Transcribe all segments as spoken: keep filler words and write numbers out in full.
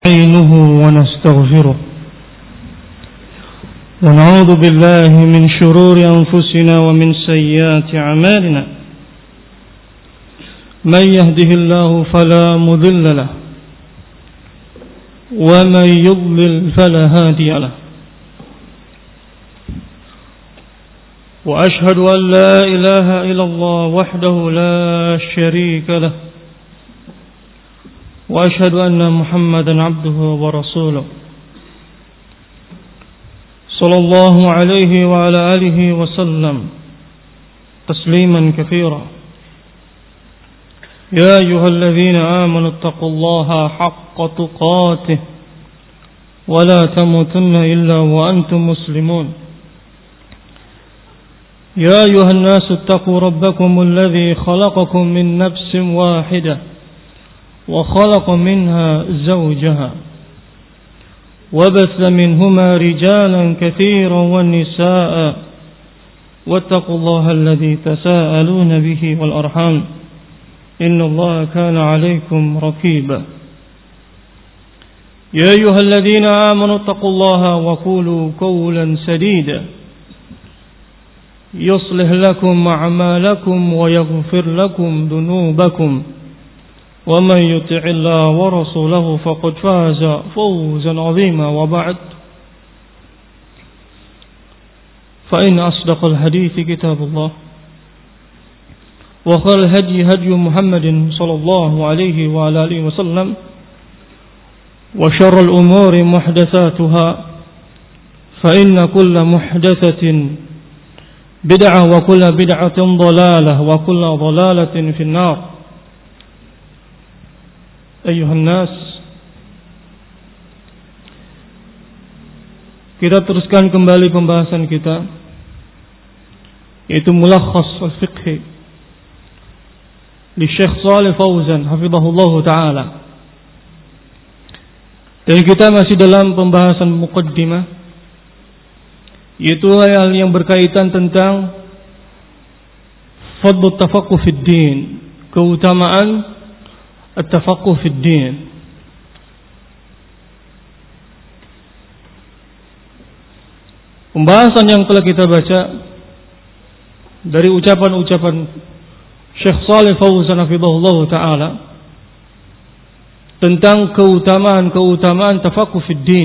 نستعينه ونستغفره ونعوذ بالله من شرور أنفسنا ومن سيئات أعمالنا من يهده الله فلا مضل له ومن يضلل فلا هادي له وأشهد أن لا إله إلا الله وحده لا شريك له وأشهد أن محمدا عبده ورسوله صلى الله عليه وعلى آله وسلم تسليما كثيرا يا أيها الذين آمنوا اتقوا الله حق تقاته ولا تموتن إلا وأنتم مسلمون يا أيها الناس اتقوا ربكم الذي خلقكم من نفس واحدة وخلق منها زوجها وبث منهما رجالا كثيرا والنساء واتقوا الله الذي تساءلون به والأرحام إن الله كان عليكم رقيبا يا أيها الذين آمنوا اتقوا الله وقولوا قولا سديدا يصلح لكم أعمالكم ويغفر لكم ذنوبكم ومن يطع الله ورسوله فقد فاز فوزا عظيما وبعد فإن أصدق الحديث كتاب الله وخير الهدي هدي محمد صلى الله عليه وعلى آله وسلم وشر الأمور محدثاتها فإن كل محدثة بدعة وكل بدعة ضلالة وكل ضلالة في النار. Ayuhan nas, kita teruskan kembali pembahasan kita, yaitu mulakhas al-fiqhi li Syekh Shalih Fauzan hafizahullahu ta'ala. Dan kita masih dalam pembahasan muqaddimah, yaitu hal yang berkaitan tentang fadlu tafaqquh fid din, keutamaan at-tafaqquh fid din. Pembahasan yang telah kita baca dari ucapan-ucapan Syekh Shalih Fauzan hafizahullah ta'ala tentang keutamaan-keutamaan tafaqquh fid din.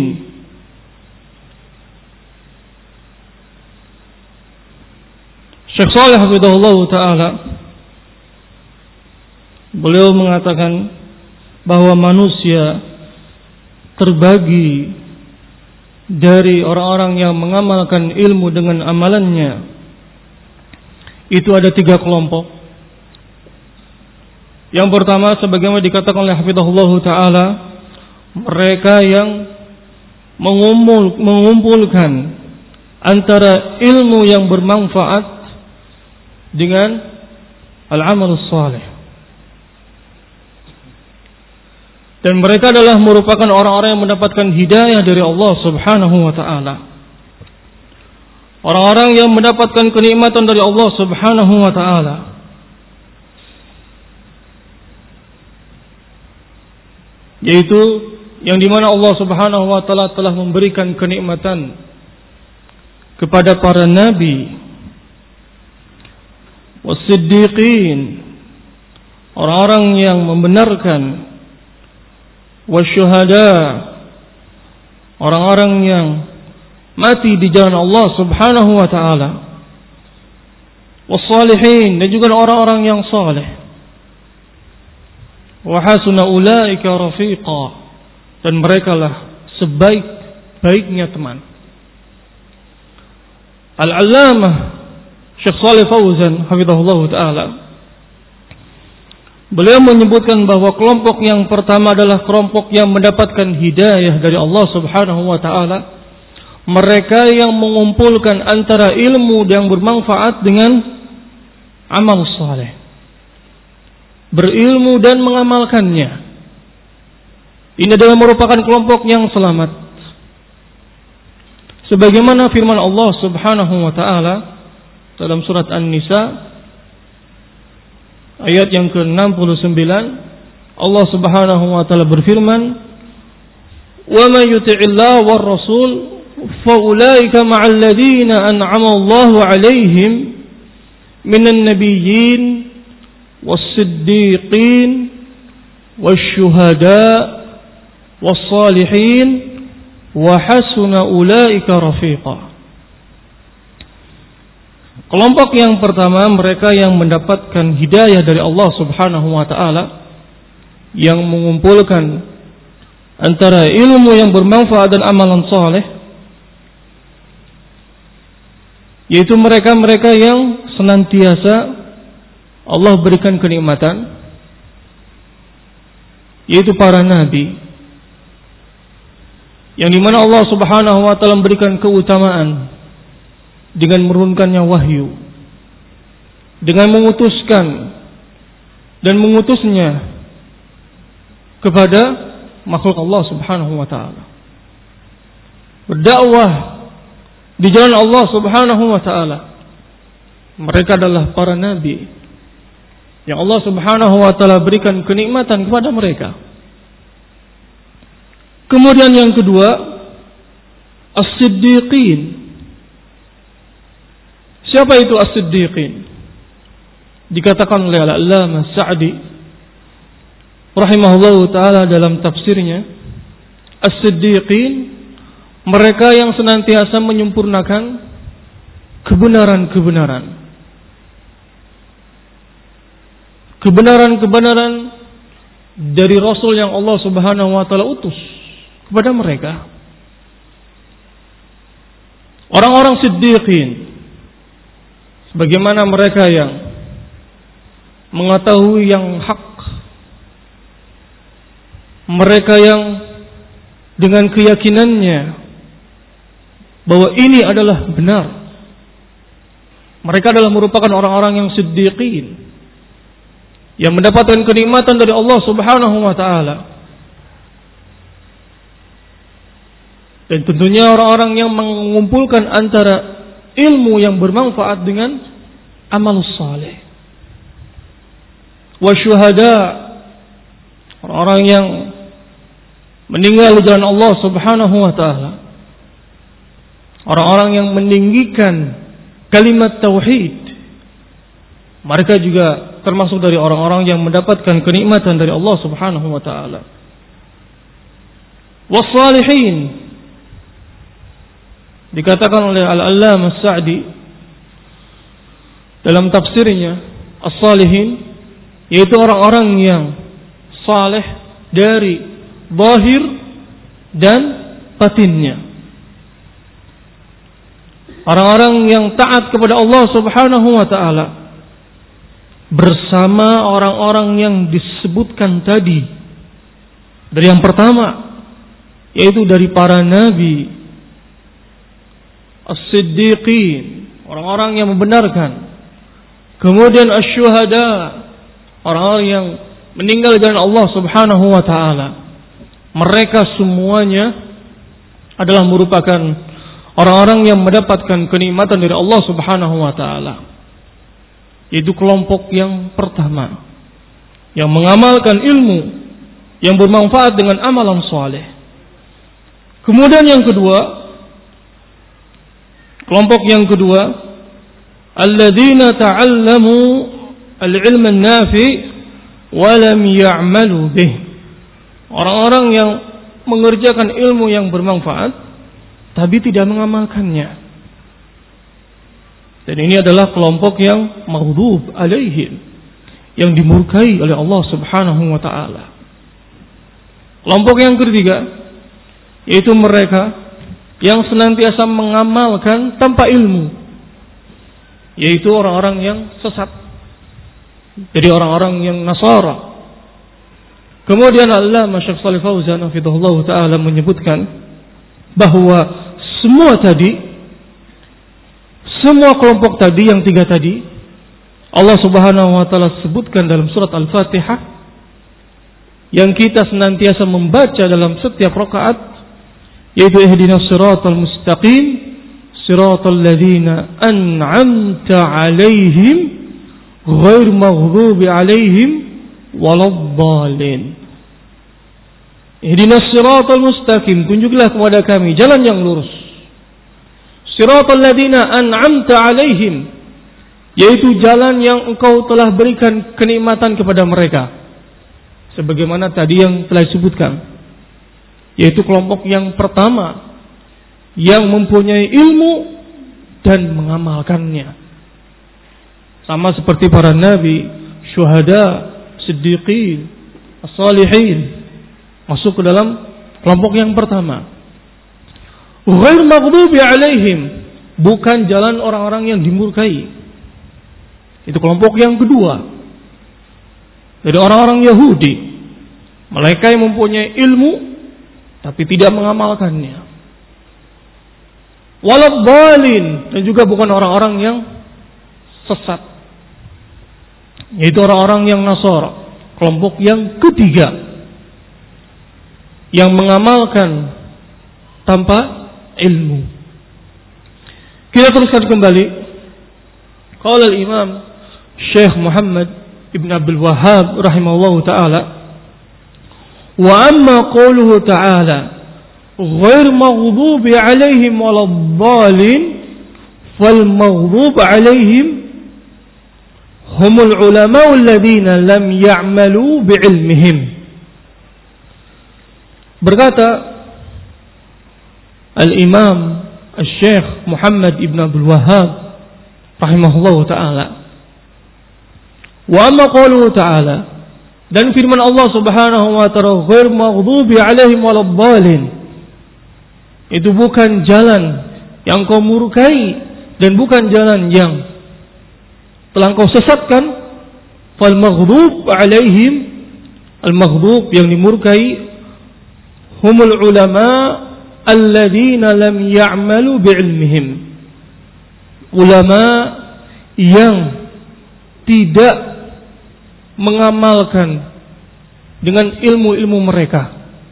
Syekh Shalih hafizahullah ta'ala, beliau mengatakan bahwa manusia terbagi dari orang-orang yang mengamalkan ilmu dengan amalannya. Itu ada tiga kelompok. Yang pertama, sebagaimana dikatakan oleh hafizahullah ta'ala, mereka yang mengumpul, mengumpulkan antara ilmu yang bermanfaat dengan al-amal salih. Dan mereka adalah merupakan orang-orang yang mendapatkan hidayah dari Allah subhanahu wa ta'ala. Orang-orang yang mendapatkan kenikmatan dari Allah subhanahu wa ta'ala. Yaitu yang dimana Allah subhanahu wa ta'ala telah memberikan kenikmatan kepada para nabi, was-siddiqin, orang-orang yang membenarkan, wasyuhada, orang-orang yang mati di jalan Allah subhanahu wa ta'ala, wassalihin, dan juga orang-orang yang saleh, wa hasuna ulaika rafiqa, dan merekalah sebaik-baiknya teman. Al-Allamah Syekh Shalih Fauzan hafizahullah ta'ala, beliau menyebutkan bahwa kelompok yang pertama adalah kelompok yang mendapatkan hidayah dari Allah subhanahu wa ta'ala. Mereka yang mengumpulkan antara ilmu yang bermanfaat dengan amal saleh, berilmu dan mengamalkannya. Ini adalah merupakan kelompok yang selamat, sebagaimana firman Allah subhanahu wa ta'ala dalam surat An-Nisa ayat yang ke enam puluh sembilan. Allah subhanahu wa ta'ala berfirman, wa may yuti'illah war rasul fa ulaika ma'al ladzina an'ama Allahu 'alaihim minan nabiyyin was-siddiqin wasyuhada was-salihin wa hasuna ulaika rafiqa. Kelompok yang pertama mereka yang mendapatkan hidayah dari Allah Subhanahu wa taala, yang mengumpulkan antara ilmu yang bermanfaat dan amalan saleh, yaitu mereka-mereka yang senantiasa Allah berikan kenikmatan, yaitu para nabi, yang dimana Allah Subhanahu wa taala memberikan keutamaan dengan menurunkannya wahyu, dengan mengutuskan dan mengutusnya kepada makhluk Allah Subhanahu wa taala, berdakwah di jalan Allah Subhanahu wa taala. Mereka adalah para nabi yang Allah Subhanahu wa taala berikan kenikmatan kepada mereka. Kemudian yang kedua, as-siddiqin. Siapa itu as-siddiqin? Dikatakan oleh Al-Allamah Sa'di rahimahullahu taala dalam tafsirnya, as-siddiqin mereka yang senantiasa menyempurnakan kebenaran-kebenaran. Kebenaran-kebenaran dari Rasul yang Allah Subhanahu wa taala utus kepada mereka. Orang-orang siddiqin, sebagaimana mereka yang mengetahui yang hak, mereka yang dengan keyakinannya bahwa ini adalah benar, mereka adalah merupakan orang-orang yang siddiqin, yang mendapatkan kenikmatan dari Allah Subhanahu wa taala. Dan tentunya orang-orang yang mengumpulkan antara ilmu yang bermanfaat dengan amal saleh. Wa syuhada, orang-orang yang meninggal di jalan Allah Subhanahu wa taala. Orang-orang yang meninggikan kalimat tauhid. Mereka juga termasuk dari orang-orang yang mendapatkan kenikmatan dari Allah Subhanahu wa taala. Was-salihin, dikatakan oleh Al-Allamah Sa'di dalam tafsirnya, as-salihin yaitu orang-orang yang saleh dari zahir dan batinnya. Orang-orang yang taat kepada Allah Subhanahu wa taala bersama orang-orang yang disebutkan tadi. Dari yang pertama yaitu dari para nabi, as-siddiqin, orang-orang yang membenarkan. Kemudian asy-syuhada, orang-orang yang meninggal di jalan Allah Subhanahu wa taala. Mereka semuanya adalah merupakan orang-orang yang mendapatkan kenikmatan dari Allah Subhanahu wa taala. Itu kelompok yang pertama, yang mengamalkan ilmu yang bermanfaat dengan amalan saleh. Kemudian yang kedua, kelompok yang kedua, alladzina ta'allamu al-ilma an-nafi wa lam ya'malu bih. Orang-orang yang mengerjakan ilmu yang bermanfaat tapi tidak mengamalkannya. Dan ini adalah kelompok yang maghdub alaihim, yang dimurkai oleh Allah Subhanahu wa taala. Kelompok yang ketiga yaitu mereka yang senantiasa mengamalkan tanpa ilmu, yaitu orang-orang yang sesat, jadi orang-orang yang Nasara. Kemudian Allah Syekh Shalih Fauzan hafizahullah taala menyebutkan bahwa semua tadi, semua kelompok tadi yang tiga tadi Allah Subhanahu wa taala sebutkan dalam surat Al-Fatihah, yang kita senantiasa membaca dalam setiap rakaat, yaitu ihdinas siratal mustaqim siratal ladzina an'amta 'alaihim ghair maghdubi 'alaihim waladdallin. Ihdinas siratal mustaqim, tunjuklah kepada kami jalan yang lurus. Siratal ladzina an'amta 'alaihim, yaitu jalan yang engkau telah berikan kenikmatan kepada mereka. Sebagaimana tadi yang telah disebutkan, yaitu kelompok yang pertama yang mempunyai ilmu dan mengamalkannya. Sama seperti para nabi, syuhada, siddiqin, as-salihin, masuk ke dalam kelompok yang pertama. Ghair maghdubi alaihim, bukan jalan orang-orang yang dimurkai. Itu kelompok yang kedua. Dari orang-orang Yahudi, mereka yang mempunyai ilmu tapi tidak mengamalkannya. Waladhdallin, dan juga bukan orang-orang yang sesat, yaitu orang-orang yang Nasara, kelompok yang ketiga yang mengamalkan tanpa ilmu. Kita teruskan kembali. Qala al-Imam Syekh Muhammad Ibn Abdul Wahhab rahimahullahu ta'ala, wa amma qawluhu ta'ala ghair maghdubi alaihim waladdallin, fal maghdub alaihim humul ulama'u alladhina lam ya'malu bi'ilmihim. Berkata Al-Imam Al-Syekh Muhammad Ibn Abdul Wahhab rahimahullahu ta'ala, wa amma qawluhu ta'ala, dan firman Allah subhanahu wa ta'ala ghair maghdubi alaihim waladdallin, itu bukan jalan yang kau murkai dan bukan jalan yang telah kau sesatkan. Fal maghdub alaihim, al maghdub yang dimurkai, humul ulama alladzina lam ya'malu bi'ilmihim, ulama yang tidak mengamalkan dengan ilmu-ilmu mereka.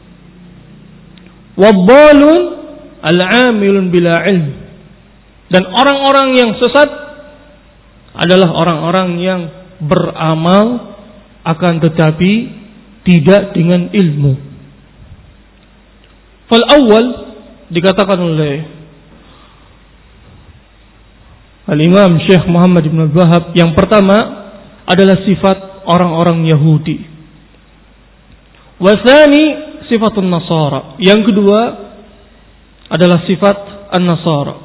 Waddalun al-'amilun bila ilm, dan orang-orang yang sesat adalah orang-orang yang beramal akan tetapi tidak dengan ilmu. Fal awal, dikatakan oleh Al-Imam Syekh Muhammad Ibn Abdul Wahhab, yang pertama adalah sifat orang-orang Yahudi. Wasani sifatun Nasara, yang kedua adalah sifat an-Nasara.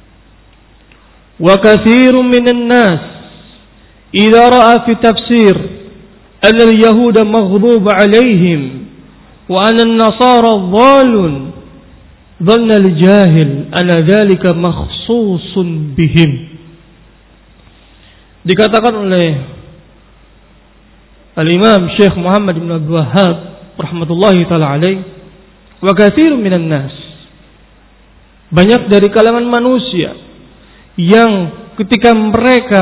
Wa katsirun minan nas idza ra'a fi tafsir anna al-yahuda maghdub 'alaihim wa anna an-nasara dhalun, dhanna al-jahil anna dhalika makhsusun bihim. Dikatakan oleh Al-Imam Syekh Muhammad bin Abdul Wahhab rahmatullahi taala alaih, wa katsirun minan nas, banyak dari kalangan manusia yang ketika mereka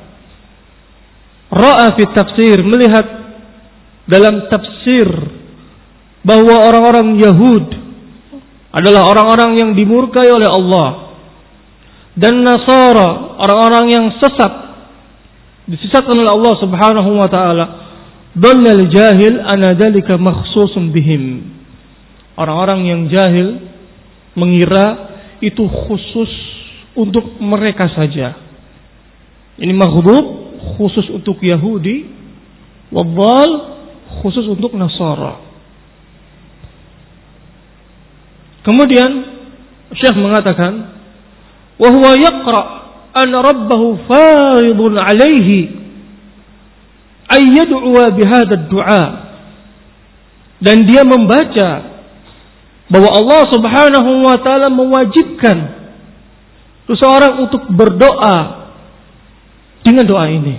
ra'a fi tafsir, melihat dalam tafsir bahwa orang-orang Yahud adalah orang-orang yang dimurkai oleh Allah, dan Nasara orang-orang yang sesat, disesatkan oleh Allah Subhanahu wa taala, dhannal jahil anna dzalika makhsusun bihim, orang-orang yang jahil mengira itu khusus untuk mereka saja. Ini maghdub khusus untuk Yahudi, wadhal khusus untuk Nasara. Kemudian Syekh mengatakan, wa huwa yaqra an rabbahu faridun alaihi ay yad'uwa bihadha ad-du'a, dan dia membaca bahwa Allah Subhanahu wa taala mewajibkan seseorang untuk berdoa dengan doa ini.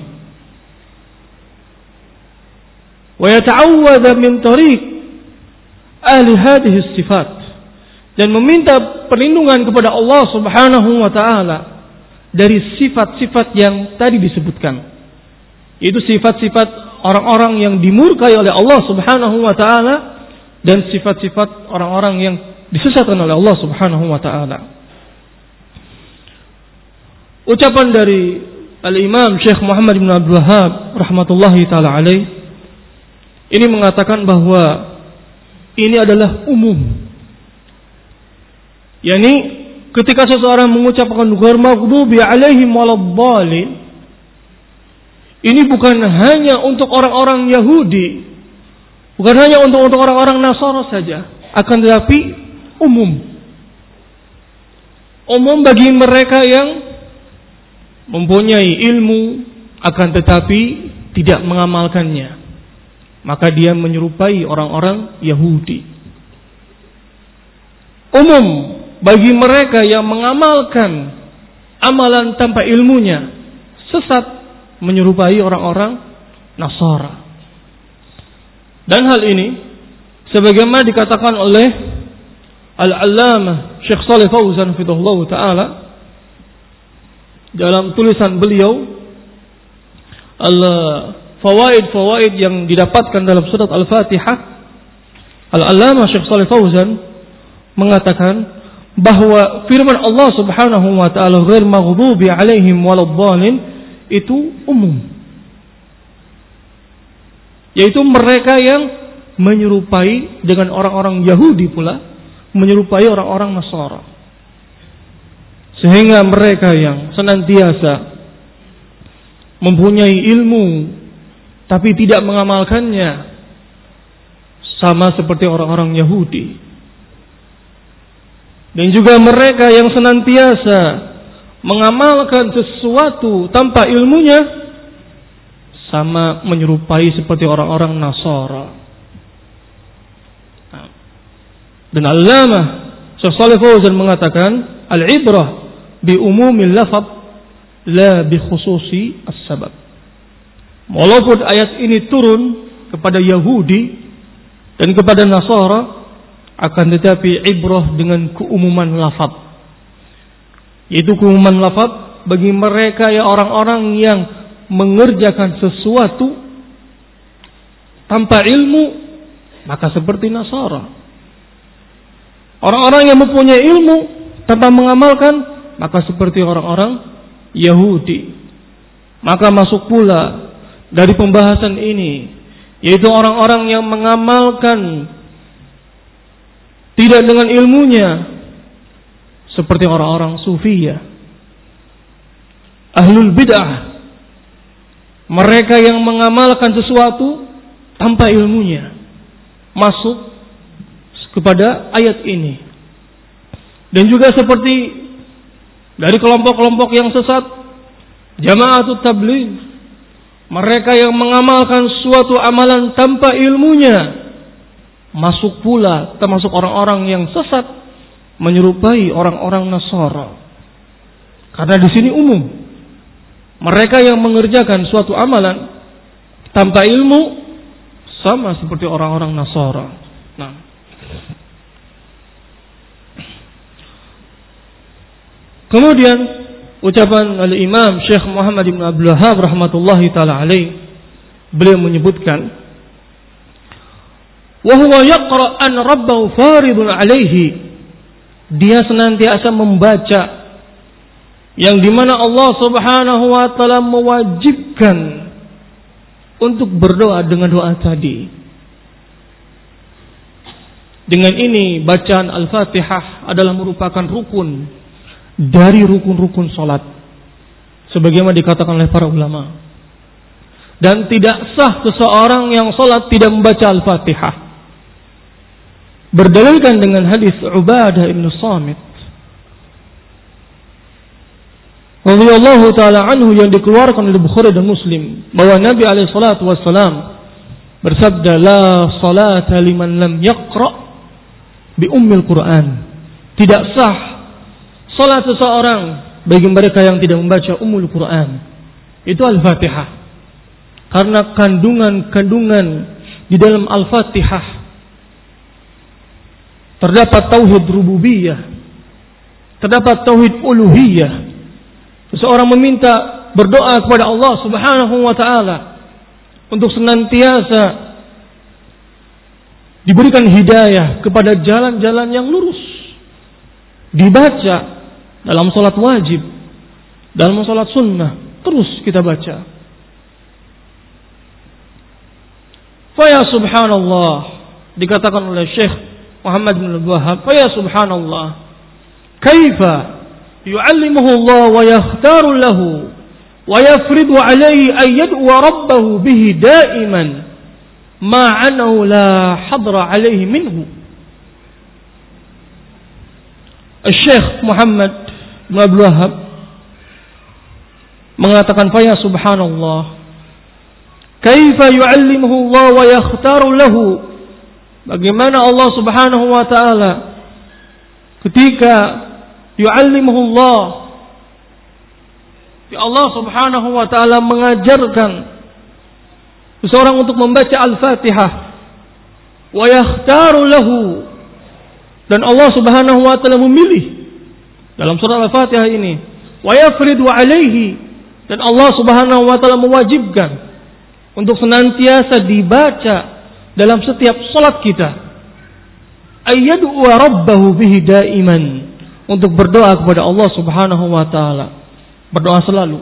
Wa yata'awwadha min tariq ahli hadhihi sifat, dan meminta perlindungan kepada Allah Subhanahu wa taala dari sifat-sifat yang tadi disebutkan, yaitu sifat-sifat orang-orang yang dimurkai oleh Allah Subhanahu wa taala dan sifat-sifat orang-orang yang disesatkan oleh Allah Subhanahu wa taala. Ucapan dari Al-Imam Syekh Muhammad bin Abdul Wahhab rahmatullahi taala alaih ini mengatakan bahwa ini adalah umum. Yani ketika seseorang mengucapkan ghairil maghdubi alaihim waladdallin, ini bukan hanya untuk orang-orang Yahudi, bukan hanya untuk untuk orang-orang Nasara saja, akan tetapi umum. Umum bagi mereka yang mempunyai ilmu akan tetapi tidak mengamalkannya. Maka dia menyerupai orang-orang Yahudi. Umum bagi mereka yang mengamalkan amalan tanpa ilmunya, sesat, menyerupai orang-orang Nasara. Dan hal ini sebagaimana dikatakan oleh Al-Allamah Syekh Shalih Fauzan hafizahullah taala dalam tulisan beliau al-fawaid-fawaid yang didapatkan dalam surat Al-Fatihah. Al-Allamah Syekh Shalih Fauzan mengatakan bahwa firman Allah Subhanahu wa taala ghairil maghdubi alaihim waladdallin itu umum, yaitu mereka yang menyerupai dengan orang-orang Yahudi pula, menyerupai orang-orang Nasara, sehingga mereka yang senantiasa mempunyai ilmu tapi tidak mengamalkannya sama seperti orang-orang Yahudi. Dan juga mereka yang senantiasa mengamalkan sesuatu tanpa ilmunya sama menyerupai seperti orang-orang Nasara. Dan Allamah Syekh Shalih Fauzan mengatakan al-ibrah bi umumil lafaz la bi khususi as-sabab. Walaupun ayat ini turun kepada Yahudi dan kepada Nasara, akan tetapi ibrah dengan keumuman lafaz, yaitu keumuman lafaz bagi mereka ya orang-orang yang mengerjakan sesuatu tanpa ilmu, maka seperti Nasara. Orang-orang yang mempunyai ilmu tanpa mengamalkan, maka seperti orang-orang Yahudi. Maka masuk pula dari pembahasan ini, yaitu orang-orang yang mengamalkan tidak dengan ilmunya, seperti orang-orang Sufiyah, Ahlul Bid'ah, mereka yang mengamalkan sesuatu tanpa ilmunya, masuk kepada ayat ini. Dan juga seperti dari kelompok-kelompok yang sesat, Jama'atut Tabligh, mereka yang mengamalkan suatu amalan tanpa ilmunya, masuk pula termasuk orang-orang yang sesat, menyerupai orang-orang Nasara. Karena di sini umum, mereka yang mengerjakan suatu amalan tanpa ilmu sama seperti orang-orang Nasara. Nah, kemudian ucapan al-Imam Syekh Muhammad bin Abdul Wahhab rahmatullahi taala alaih, beliau menyebutkan wa huwa yaqra an rabbahu faridun alaihi, dia senantiasa membaca yang dimana Allah Subhanahu wa taala mewajibkan untuk berdoa dengan doa tadi. Dengan ini bacaan Al-Fatihah adalah merupakan rukun dari rukun-rukun salat, sebagaimana dikatakan oleh para ulama. Dan tidak sah seseorang yang salat tidak membaca Al-Fatihah. Berdalilkan dengan hadis Ubadah bin Samit radhiyallahu taala anhu yang dikeluarkan oleh Bukhari dan Muslim, bahwa Nabi alaihi salatu wasallam bersabda, la salata liman lam yaqra bi ummil Quran. Tidak sah salat seseorang bagi mereka yang tidak membaca ummul Quran, itu Al-Fatihah. Karena kandungan-kandungan di dalam Al-Fatihah terdapat tauhid rububiyah, terdapat tauhid uluhiyah. Seseorang meminta berdoa kepada Allah Subhanahu wa taala untuk senantiasa diberikan hidayah kepada jalan-jalan yang lurus. Dibaca dalam salat wajib, dalam salat sunnah, terus kita baca. Fa ya subhanallah, dikatakan oleh Syekh Muhammad bin Abdul Wahhab, "Fa ya subhanallah, kaifa yu'allimuhu Allah wa yakhtaru lahu wa yafridu alayhi an yad'u rabbahu bihi da'iman ma'anahu la hadra alayhi minhu." Syekh Muhammad bin Abdul Wahhab mengatakan, "Fa ya subhanallah, kaifa yu'allimuhu Allah wa yakhtaru lahu." Bagaimana Allah Subhanahu wa taala ketika yu'allimuhu Allah, ya Allah Subhanahu wa taala mengajarkan seseorang untuk membaca Al-Fatihah, wa yakhtaru lahu, dan Allah Subhanahu wa taala memilih dalam surah Al-Fatihah ini, wa yafridu alaihi, dan Allah Subhanahu wa taala mewajibkan untuk senantiasa dibaca dalam setiap salat kita, ayyadu wa rabbahu bihi daiman, untuk berdoa kepada Allah Subhanahu wa taala, berdoa selalu,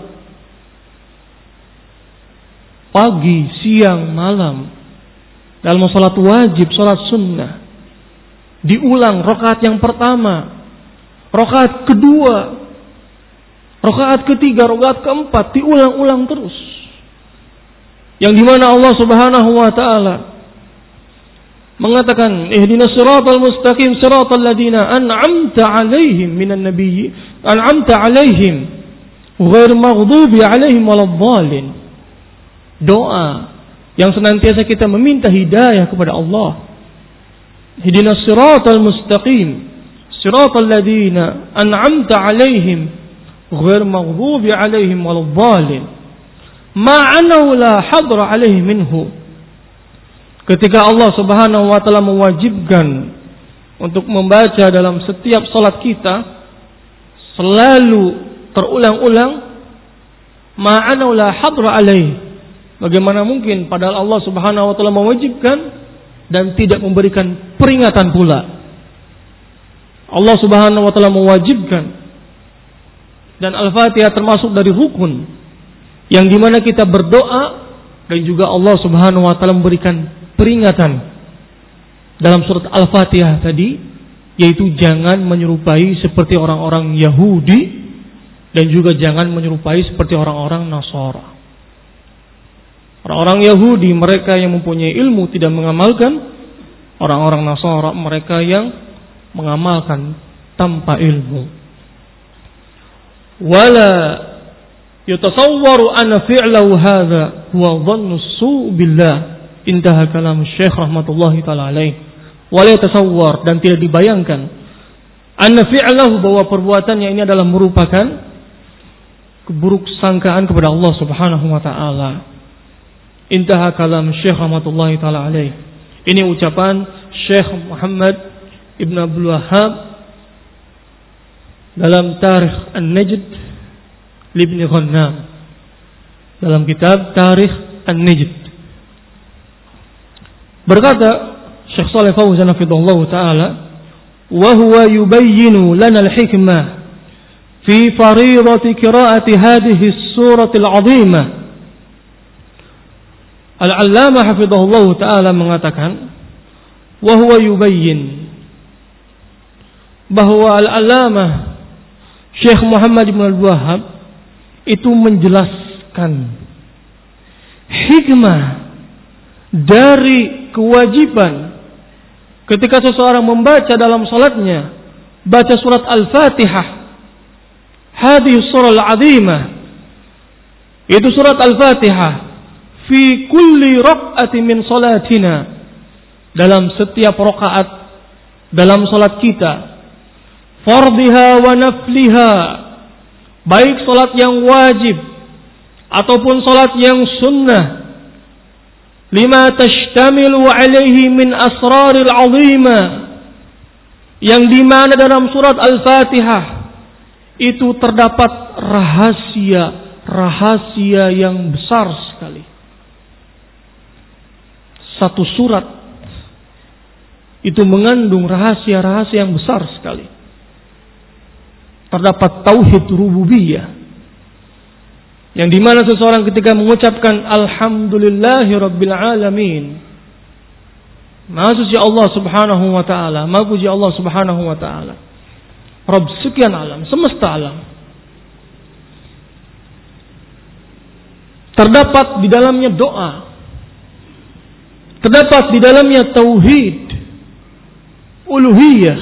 pagi, siang, malam, dalam salat wajib, salat sunnah, diulang rakaat yang pertama, rakaat kedua, rakaat ketiga, rakaat keempat, diulang-ulang terus. Yang dimana Allah Subhanahu wa taala mengatakan, ihdinas siratal mustaqim siratal ladzina an'amta 'alaihim minan nabiyyi an'amta 'alaihim ghairil maghdubi 'alaihim waladdallin. Doa yang senantiasa kita meminta hidayah kepada Allah. Ihdinas siratal mustaqim siratal ladzina an'amta 'alaihim ghairil maghdubi 'alaihim waladdallin ma'anahu la hadra 'alaihi minhu. Ketika Allah Subhanahu wa taala mewajibkan untuk membaca dalam setiap salat kita selalu terulang-ulang, ma'anahu la hadra 'alaihi. Bagaimana mungkin padahal Allah Subhanahu wa taala mewajibkan dan tidak memberikan peringatan pula. Allah Subhanahu wa taala mewajibkan, dan Al-Fatihah termasuk dari rukun yang dimana kita berdoa, dan juga Allah Subhanahu wa taala memberikan peringatan dalam surat Al-Fatihah tadi, yaitu jangan menyerupai seperti orang-orang Yahudi, dan juga jangan menyerupai seperti orang-orang Nasara. Orang-orang Yahudi mereka yang mempunyai ilmu tidak mengamalkan, orang-orang Nasara mereka yang mengamalkan tanpa ilmu. Wala yatasawwaru anna fi'lahu hadha huwa dhannu su' billah. Intaha kalam Syekh rahmatullahi taala alaih. Wala yatasawwar, dan tidak dibayangkan, anna fi'lahu, bahwa perbuatannya ini adalah merupakan keburuk sangkaan kepada Allah Subhanahu wa taala. Intaha kalam Syekh rahmatullahi taala alaih. Ini ucapan Syekh Muhammad Ibn Abdul Wahhab dalam Tarikh An-Najd Ibn Ghannam, dalam kitab Tarikh An-Najd. Berkata Syekh Shalih Fauzan hafizahullah taala, wa huwa yubayyinu lana al-hikmah fi fariidati qiraa'ati hadhihi as-surati al-'azimah. Al-'Allamah hafizahullah taala mengatakan, wa huwa yubayyin, bahwa Al-'Allamah Syekh Muhammad bin Abdul Wahhab itu menjelaskan hikmah dari kewajiban ketika seseorang membaca dalam salatnya baca surat Al-Fatihah, hadhihi surah al-'azimah, itu surat Al-Fatihah, fi kulli raq'atin min salatina, dalam setiap rakaat dalam salat kita, fardhiha wa nafliha, baik salat yang wajib ataupun salat yang sunnah, lima tashtamilu alaihi min asraril 'azimah, yang dimana dalam surat Al-Fatihah itu terdapat rahasia-rahasia yang besar sekali. Satu surat itu mengandung rahasia-rahasia yang besar sekali. Terdapat tauhid rububiyah, yang dimana seseorang ketika mengucapkan Alhamdulillahi Rabbil Alamin, Maha suci Allah Subhanahu wa taala, maha puji Allah Subhanahu wa taala. Rabb sekian alam, semesta alam. Terdapat di dalamnya doa. Terdapat di dalamnya tauhid, uluhiyah.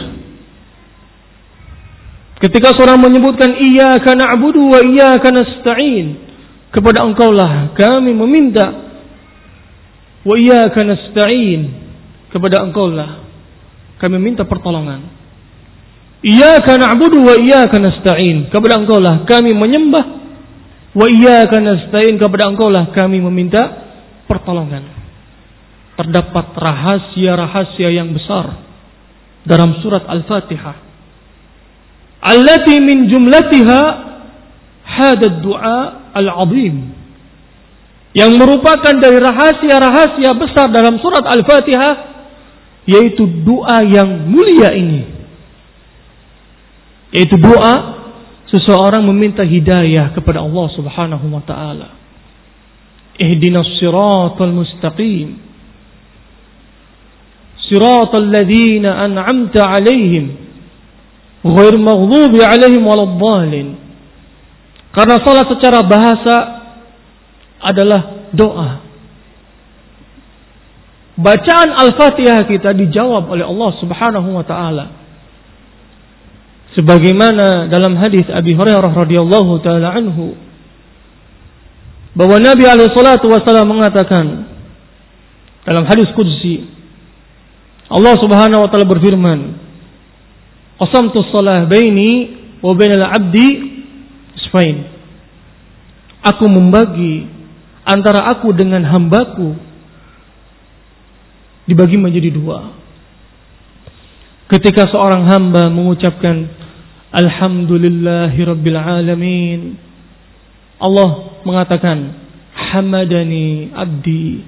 Ketika seorang menyebutkan iyyaka na'budu wa iyyaka nasta'in, kepada Engkaulah kami meminta, wa iyyaka nasta'in, kepada Engkaulah kami minta pertolongan. Iyyaka na'budu wa iyyaka nasta'in, kepada Engkaulah kami menyembah, wa iyyaka nasta'in, kepada Engkaulah kami meminta pertolongan. Terdapat rahasia-rahasia yang besar dalam surat Al-Fatihah. Allati min jumlatiha hada du'a al-'azim, yang merupakan dari rahasia-rahasia besar dalam surat Al-Fatihah, yaitu doa yang mulia ini. Yaitu doa seseorang meminta hidayah kepada Allah Subhanahu wa taala. Ihdinas siratal mustaqim, siratal ladzina an'amta 'alaihim ghair maghdubi 'alaihim waladdallin. Karena salat secara bahasa adalah doa. Bacaan Al-Fatihah kita dijawab oleh Allah Subhanahu wa taala. Sebagaimana dalam hadis Abi Hurairah radhiyallahu taala anhu, bahwa Nabi alaihi salatu wasallam mengatakan dalam hadis qudsi, Allah Subhanahu wa taala berfirman, qasamtu shalah baini wa bainal 'abdi isfain. Aku membagi antara aku dengan hambaku dibagi menjadi dua. Ketika seorang hamba mengucapkan alhamdulillahi rabbil alamin, Allah mengatakan hamadani abdi,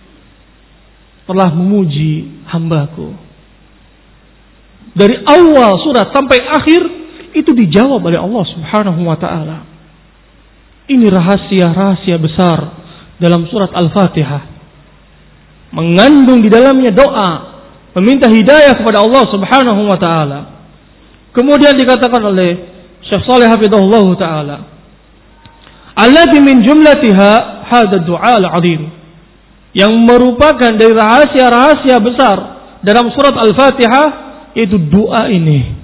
telah memuji hambaku. Dari awal surat sampai akhir itu dijawab oleh Allah Subhanahu wa taala. Ini rahasia-rahasia besar dalam surat Al-Fatihah. Mengandung di dalamnya doa, meminta hidayah kepada Allah Subhanahu wa taala. Kemudian dikatakan oleh Syekh Shalih hafizahullah taala, allati min jumlatiha hada du'a al-'azim, yang merupakan dari rahasia-rahasia besar dalam surat Al-Fatihah, yaitu doa ini.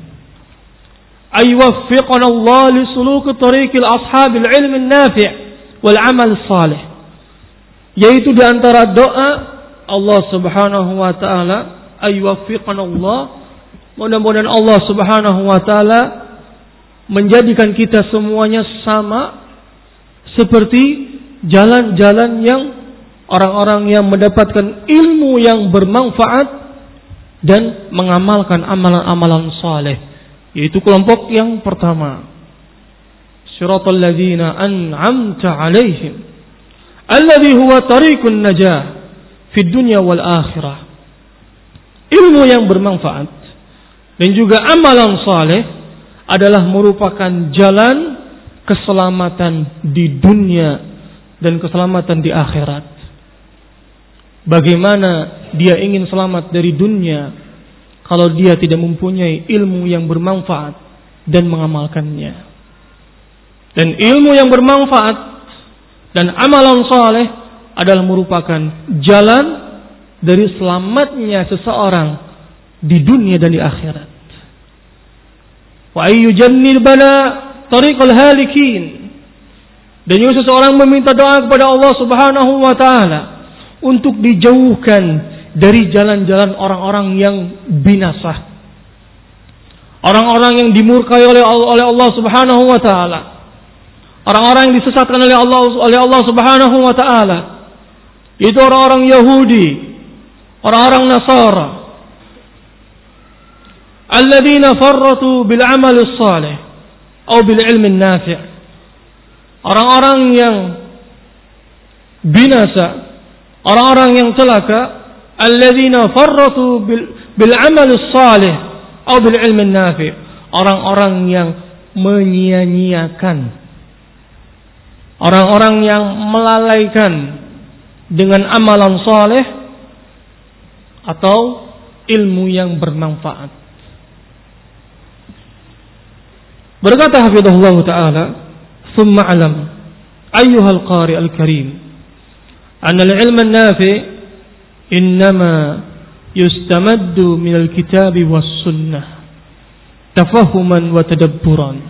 Ayuwaffiqana Allah li suluki tariqil ashabil ilmi nafi' wal amal salih. Yaitu di antara doa Allah Subhanahu wa taala, ayuwaffiqana Allah, mudah-mudahan Allah Subhanahu wa taala menjadikan kita semuanya sama seperti jalan-jalan yang orang-orang yang mendapatkan ilmu yang bermanfaat dan mengamalkan amalan-amalan saleh, yaitu kelompok yang pertama, siratal ladzina an'amta 'alaihim alladzi huwa tariqun najah fid dunya wal akhirah. Ilmu yang bermanfaat dan juga amalan saleh adalah merupakan jalan keselamatan di dunia dan keselamatan di akhirat. Bagaimana dia ingin selamat dari dunia kalau dia tidak mempunyai ilmu yang bermanfaat dan mengamalkannya. Dan ilmu yang bermanfaat dan amalan saleh adalah merupakan jalan dari selamatnya seseorang di dunia dan di akhirat. Wa ayyujannil bala tariqal halikin. Dan juga seseorang meminta doa kepada Allah Subhanahu wa taala untuk dijauhkan dari jalan-jalan orang-orang yang binasa, orang-orang yang dimurkai oleh oleh Allah Subhanahu wa taala, orang-orang yang disesatkan oleh Allah oleh Allah Subhanahu wa taala. Itu orang-orang Yahudi, orang-orang Nasara, alladzina farratu bil amal salih atau bil ilmi nafi'. Orang-orang yang binasa, orang-orang yang celaka, alladzina farratu bil, bil amal salih atau bil ilmi nafi', orang-orang yang menyia-nyiakan, orang-orang yang melalaikan dengan amalan saleh atau ilmu yang bermanfaat. Berkata hafizahullah taala, "Tsumma alam ayyuhal qari al-karim, anna al-ilm an-nafi innama yustamaddu min al-kitab was sunnah tafahuman wa tadabburan."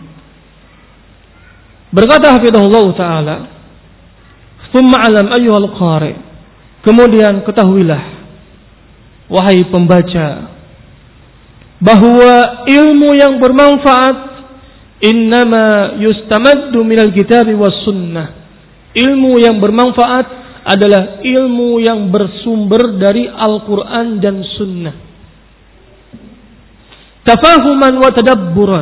Berkata hafizahullah taala, "Tsumma alam ayyuhal qari," kemudian ketahuilah wahai pembaca bahwa ilmu yang bermanfaat innama yustamaddu minal kitabi was sunnah. Ilmu yang bermanfaat adalah ilmu yang bersumber dari Al-Quran dan Sunnah. Tafahuman wa tadabburan.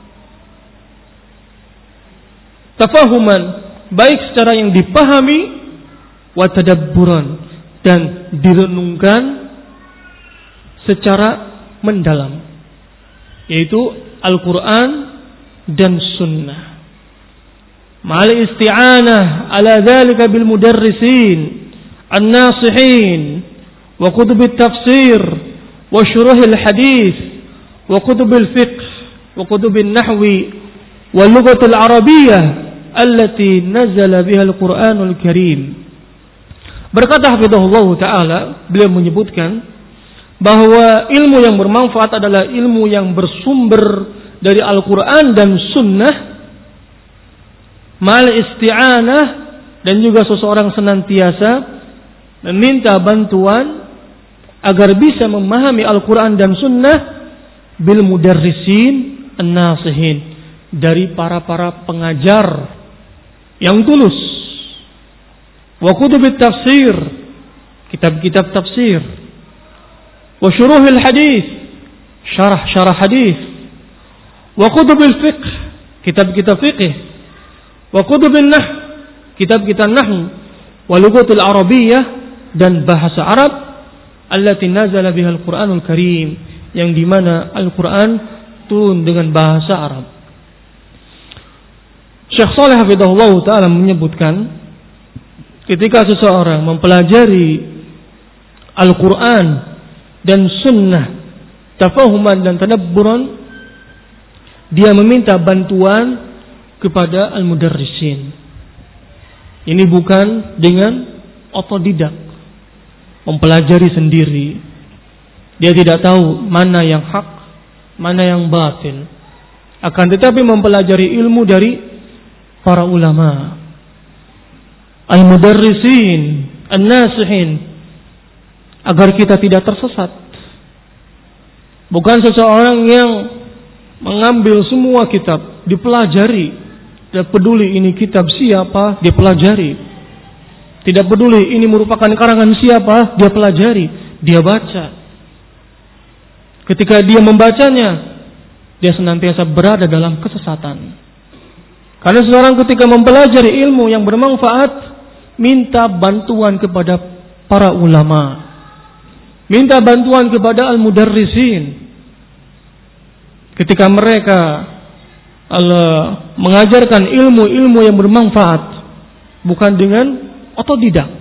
Tafahuman, baik secara yang dipahami, wa tadabburan, dan direnungkan secara mendalam, yaitu Al-Quran dan Sunnah. Ma'al isti'anah ala dhalika bil mudarrisin an-nasihin wa kutub at-tafsir wa syuruh al-hadith wa kutub al-fiqh wa kutub an-nahwi wa lughah al-arabiyyah allati nazala biha al-Qur'anul Karim. Berkata hafizahullah taala, beliau menyebutkan bahwa ilmu yang bermanfaat adalah ilmu yang bersumber dari Al-Quran dan Sunnah, mal isti'anah, dan juga seseorang senantiasa meminta bantuan agar bisa memahami Al-Quran dan Sunnah bil mudarrisin an-nasihin, dari para-para pengajar yang tulus, wa kutubit tafsir, kitab-kitab tafsir, wa syuruhil hadis, syarah-syarah hadis, wa kutubil fiqh, kitab-kitab fiqh, wa kutubil nah, kitab-kitab nahwu, wa lughatul arabiyyah, dan bahasa Arab, allati nazala bihal Qur'anul Karim, yang dimana Al-Quran turun dengan bahasa Arab. Syekh Shalih hafizahullah ta'ala menyebutkan, ketika seseorang mempelajari Al-Quran dan Sunnah tafahuman dan tadabburan, dia meminta bantuan kepada al-mudarrisin. Ini bukan dengan otodidak, mempelajari sendiri. Dia tidak tahu mana yang hak, mana yang batil. Akan tetapi mempelajari ilmu dari para ulama, al-mudarrisin, an-nasihin, agar kita tidak tersesat. Bukan seseorang yang mengambil semua kitab, dipelajari, tidak peduli ini kitab siapa, dia pelajari. Tidak peduli ini merupakan karangan siapa, dia pelajari, dia baca. Ketika dia membacanya, dia senantiasa berada dalam kesesatan. Karena seorang ketika mempelajari ilmu yang bermanfaat, minta bantuan kepada para ulama, minta bantuan kepada al-mudarrisin. Ketika mereka Allah mengajarkan ilmu-ilmu yang bermanfaat, bukan dengan otodidak.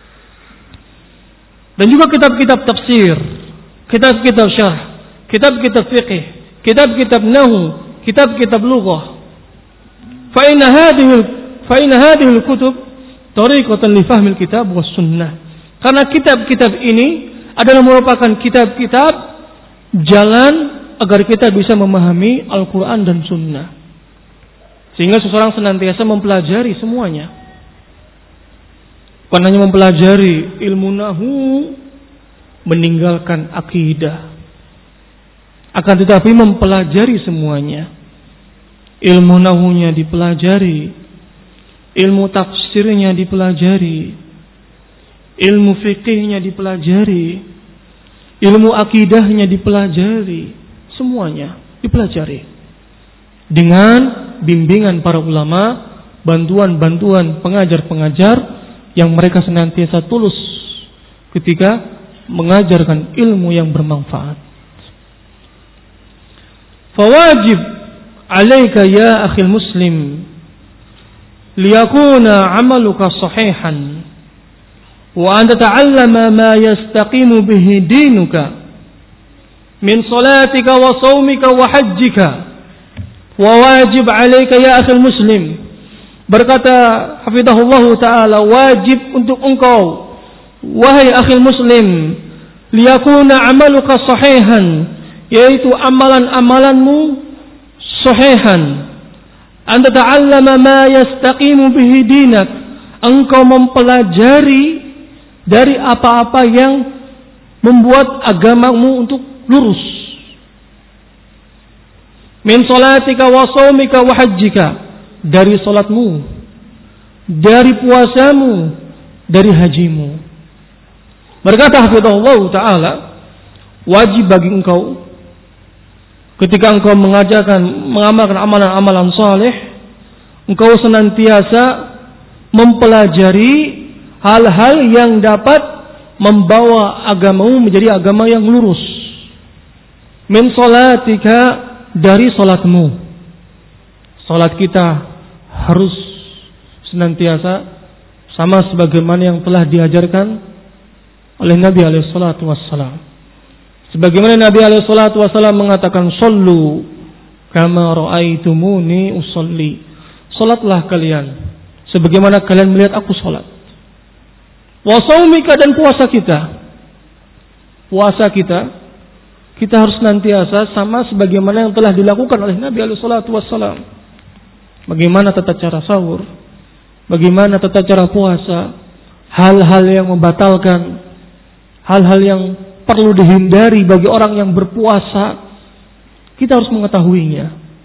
Dan juga kitab-kitab tafsir, kitab-kitab syarh, kitab-kitab fiqh, kitab-kitab nahwu, kitab-kitab lughah. Fa inna hadhihi fa inna hadhihi al-kutub tariqatan li fahmil kitab was sunnah. Karena kitab-kitab ini adalah merupakan kitab-kitab jalan agar kita bisa memahami Al-Quran dan Sunnah. Sehingga seseorang senantiasa mempelajari semuanya. Bukan hanya mempelajari ilmu nahwu, meninggalkan akidah. Akan tetapi mempelajari semuanya. Ilmu nahwunya dipelajari, ilmu tafsirnya dipelajari, ilmu fikihnya dipelajari, ilmu akidahnya dipelajari. Semuanya dipelajari dengan bimbingan para ulama, bantuan-bantuan pengajar-pengajar yang mereka senantiasa tulus ketika mengajarkan ilmu yang bermanfaat. Fawajib alaika ya akhil muslim liyakuna amaluka sahihan wa an tata'allama ma yastaqimu bihi dinuka min salatika wa shaumika wa hajjika wa wajib 'alaika ya akhil muslim. Berkata hafizahullah taala, wajib untuk engkau wahai akhil muslim, liyakuna amaluka sahihan, yaitu amalan-amalanmu sahihan. Anta ta'allama ma yastaqimu bihi dinak, engkau mempelajari dari apa-apa yang membuat agamamu untuk lurus. Min salatika wa shaumika wa hajjika, dari salatmu, dari puasamu, dari hajimu. Berkata hafizahullah taala, wajib bagi engkau ketika engkau mengajarkan mengamalkan amalan-amalan saleh, engkau senantiasa mempelajari hal-hal yang dapat membawa agamamu menjadi agama yang lurus. Min salatika, dari salatmu. Salat kita harus senantiasa sama sebagaimana yang telah diajarkan oleh Nabi alaihi salatu wassalam. Sebagaimana Nabi alaihi salatu wassalam mengatakan, "Shallu kama ra'aitumuni usolli." Salatlah kalian sebagaimana kalian melihat aku salat. Wa shaumika, dan puasa kita. Puasa kita kita harus nantiasa sama sebagaimana yang telah dilakukan oleh Nabi alaihi salatu wassalam. Bagaimana tata cara sahur, bagaimana tata cara puasa, hal-hal yang membatalkan, hal-hal yang perlu dihindari bagi orang yang berpuasa, kita harus mengetahuinya.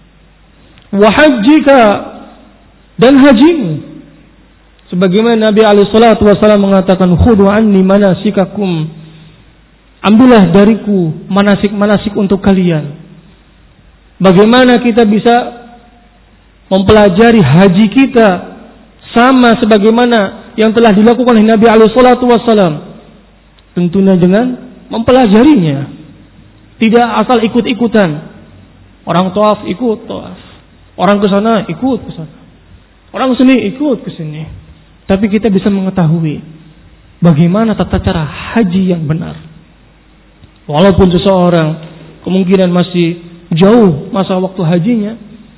Wa hajjika, dan hajimu. Sebagaimana Nabi alaihi salatu wasallam mengatakan, khudu anni manasikakum, ambillah dariku manasik-manasik untuk kalian. Bagaimana kita bisa mempelajari haji kita sama sebagaimana yang telah dilakukan oleh Nabi alaihi salatu wasallam? Tentunya dengan mempelajarinya, tidak asal ikut-ikutan. Orang tawaf ikut tawaf, orang ke sana ikut ke sana, orang sini ikut ke sini. Tapi kita bisa mengetahui bagaimana tata cara haji yang benar. Walaupun seseorang kemungkinan masih jauh masa waktu hajinya,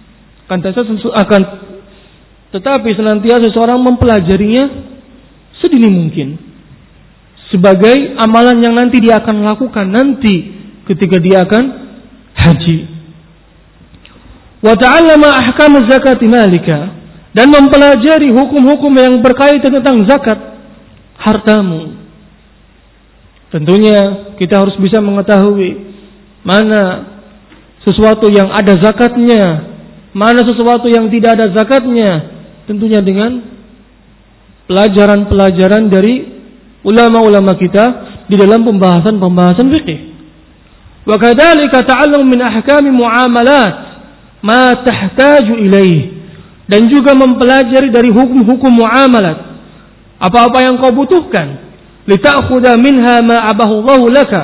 akan tetapi senantiasa seseorang mempelajarinya sedini mungkin, sebagai amalan yang nanti dia akan lakukan nanti ketika dia akan haji. Wa ta'allama ahkam zakati malika, dan mempelajari hukum-hukum yang berkaitan tentang zakat hartamu. Tentunya kita harus bisa mengetahui mana sesuatu yang ada zakatnya, mana sesuatu yang tidak ada zakatnya, tentunya dengan pelajaran-pelajaran dari ulama-ulama kita di dalam pembahasan-pembahasan fikih. Wa kadzalika ta'allum min ahkami muamalat ma tahtaju ilaih, dan juga mempelajari dari hukum-hukum muamalat, apa-apa yang kau butuhkan, lita'khudha minha ma abahu Allah laka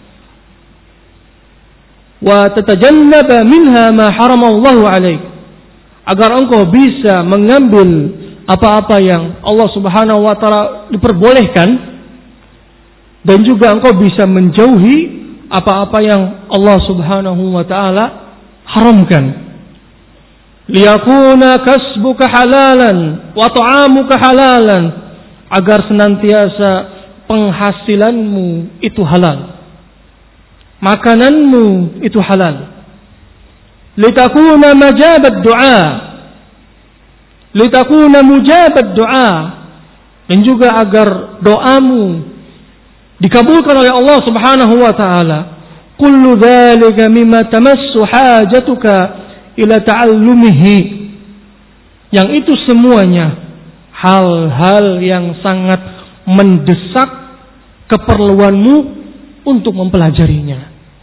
wa tatajannaba minha ma harama Allah 'alaik, agar engkau bisa mengambil apa-apa yang Allah Subhanahu wa taala diperbolehkan, dan juga engkau bisa menjauhi apa-apa yang Allah Subhanahu wa taala haramkan. Liyakuna kasbuka halalan wa ta'amuka halalan, agar senantiasa penghasilanmu itu halal, makananmu itu halal. Litakuna majabat du'a, litakuna mujabat du'a, dan juga agar doamu dikabulkan oleh Allah Subhanahu wa taala. Kullu dzalika mimma tamassu hajatuka ila ta'allumihi, yang itu semuanya hal-hal yang sangat mendesak keperluanmu untuk mempelajarinya.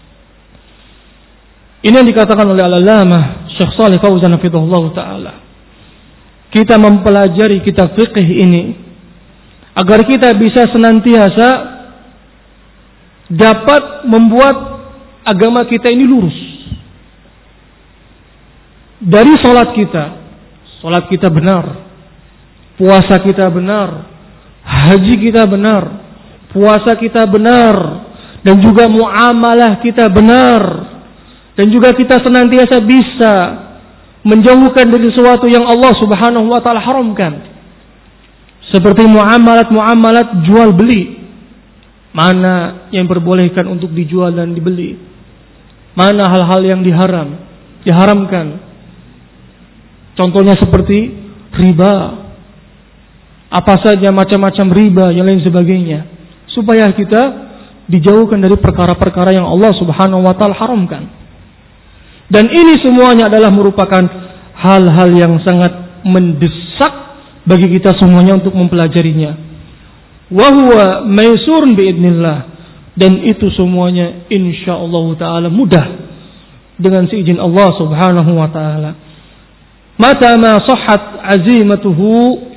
Ini yang dikatakan oleh Al-Allamah Syekh Shalih Fauzan hafizahullah taala. Kita mempelajari kitab fikih ini agar kita bisa senantiasa dapat membuat agama kita ini lurus. Dari salat kita, salat kita benar, puasa kita benar, haji kita benar, puasa kita benar, dan juga muamalah kita benar, dan juga kita senantiasa bisa menjauhkan dari sesuatu yang Allah Subhanahu wa taala haramkan. Seperti muamalat-muamalat jual beli. Mana yang diperbolehkan untuk dijual dan dibeli? Mana hal-hal yang diharam, diharamkan? Contohnya seperti riba. Apa saja macam-macam riba yang lain sebagainya. Supaya kita dijauhkan dari perkara-perkara yang Allah Subhanahu wa taala haramkan. Dan ini semuanya adalah merupakan hal-hal yang sangat mendesak bagi kita semuanya untuk mempelajarinya. Wa huwa maisurun biidznillah, dan itu semuanya insyaallah taala mudah dengan seizin Allah Subhanahu wa taala. Mata ma sahhat azimatuhu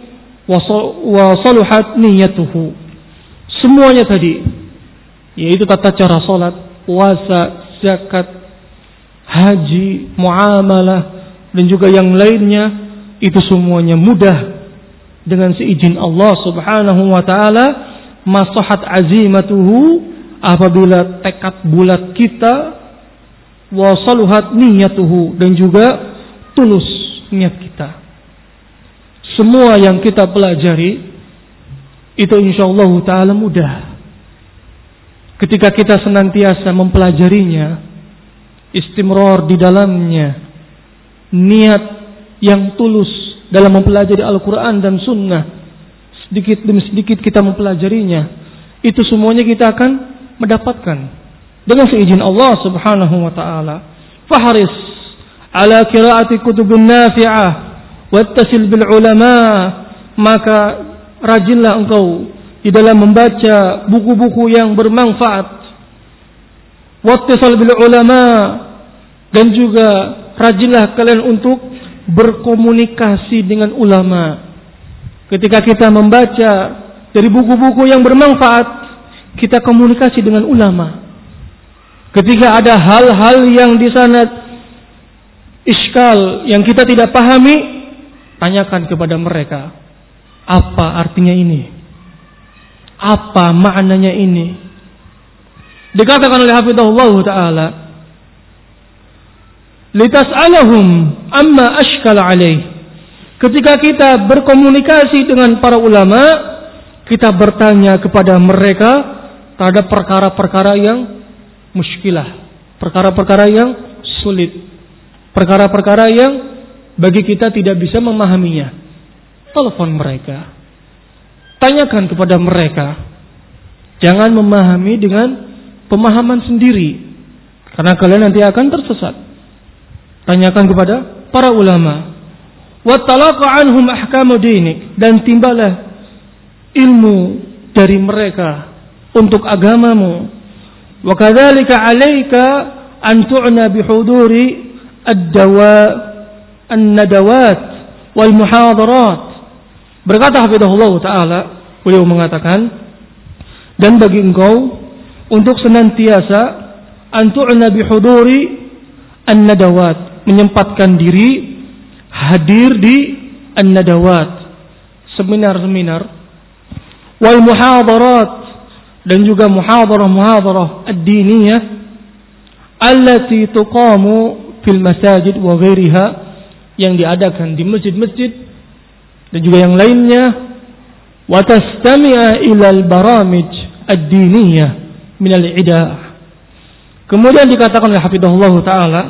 wa saluhat niyyatuhu. Semuanya tadi, yaitu tata cara salat, puasa, zakat, haji, muamalah, dan juga yang lainnya, itu semuanya mudah dengan seizin Allah Subhanahu wa taala. Masahat azimatuhu, apabila tekad bulat kita, wa saluhat niyatuhu, dan juga tulus niat kita. Semua yang kita pelajari itu insyaallah taala mudah ketika kita senantiasa mempelajarinya, istimrar di dalamnya, niat yang tulus dalam mempelajari Al-Quran dan Sunnah, sedikit demi sedikit kita mempelajarinya, itu semuanya kita akan mendapatkan dengan seizin Allah Subhanahu wa taala. Fahris ala qiraati kutubin nafi'ah wattasil bil ulama, maka rajinlah engkau di dalam membaca buku-buku yang bermanfaat, wattisal bil ulama, dan juga rajinlah kalian untuk berkomunikasi dengan ulama. Ketika kita membaca dari buku-buku yang bermanfaat, kita komunikasi dengan ulama. Ketika ada hal-hal yang di sana iskal yang kita tidak pahami, tanyakan kepada mereka, apa artinya ini? Apa maknanya ini? Dikatakan oleh hafizahullah taala, litas'alahum amma ashkala alaih. Ketika kita berkomunikasi dengan para ulama, kita bertanya kepada mereka terhadap perkara-perkara yang muskilah, perkara-perkara yang sulit, perkara-perkara yang bagi kita tidak bisa memahaminya. Telepon mereka, tanyakan kepada mereka. Jangan memahami dengan pemahaman sendiri, karena kalian nanti akan tersesat. Tanyakan kepada para ulama. Wattalaqa anhum ahkamu dinik, dan timbalah ilmu dari mereka untuk agamamu. Wa kadzalika 'alaika an tu'na bihuduri ad-dawa an-nadawat wal muhadarat. Berkata hafizahullah taala, beliau mengatakan, dan bagi engkau untuk senantiasa an tu'na bihuduri an-nadawat, menyempatkan diri hadir di an-nadawat, seminar-seminar, wal muhadarat, dan juga muhadarah-muhadarah ad-diniyah allati tuqamu fil masajid wa ghairiha, yang diadakan di masjid-masjid dan juga yang lainnya, wa tastami'a ila al-baramij ad-diniyah min al-'idah. Kemudian dikatakan oleh hafizahullah taala,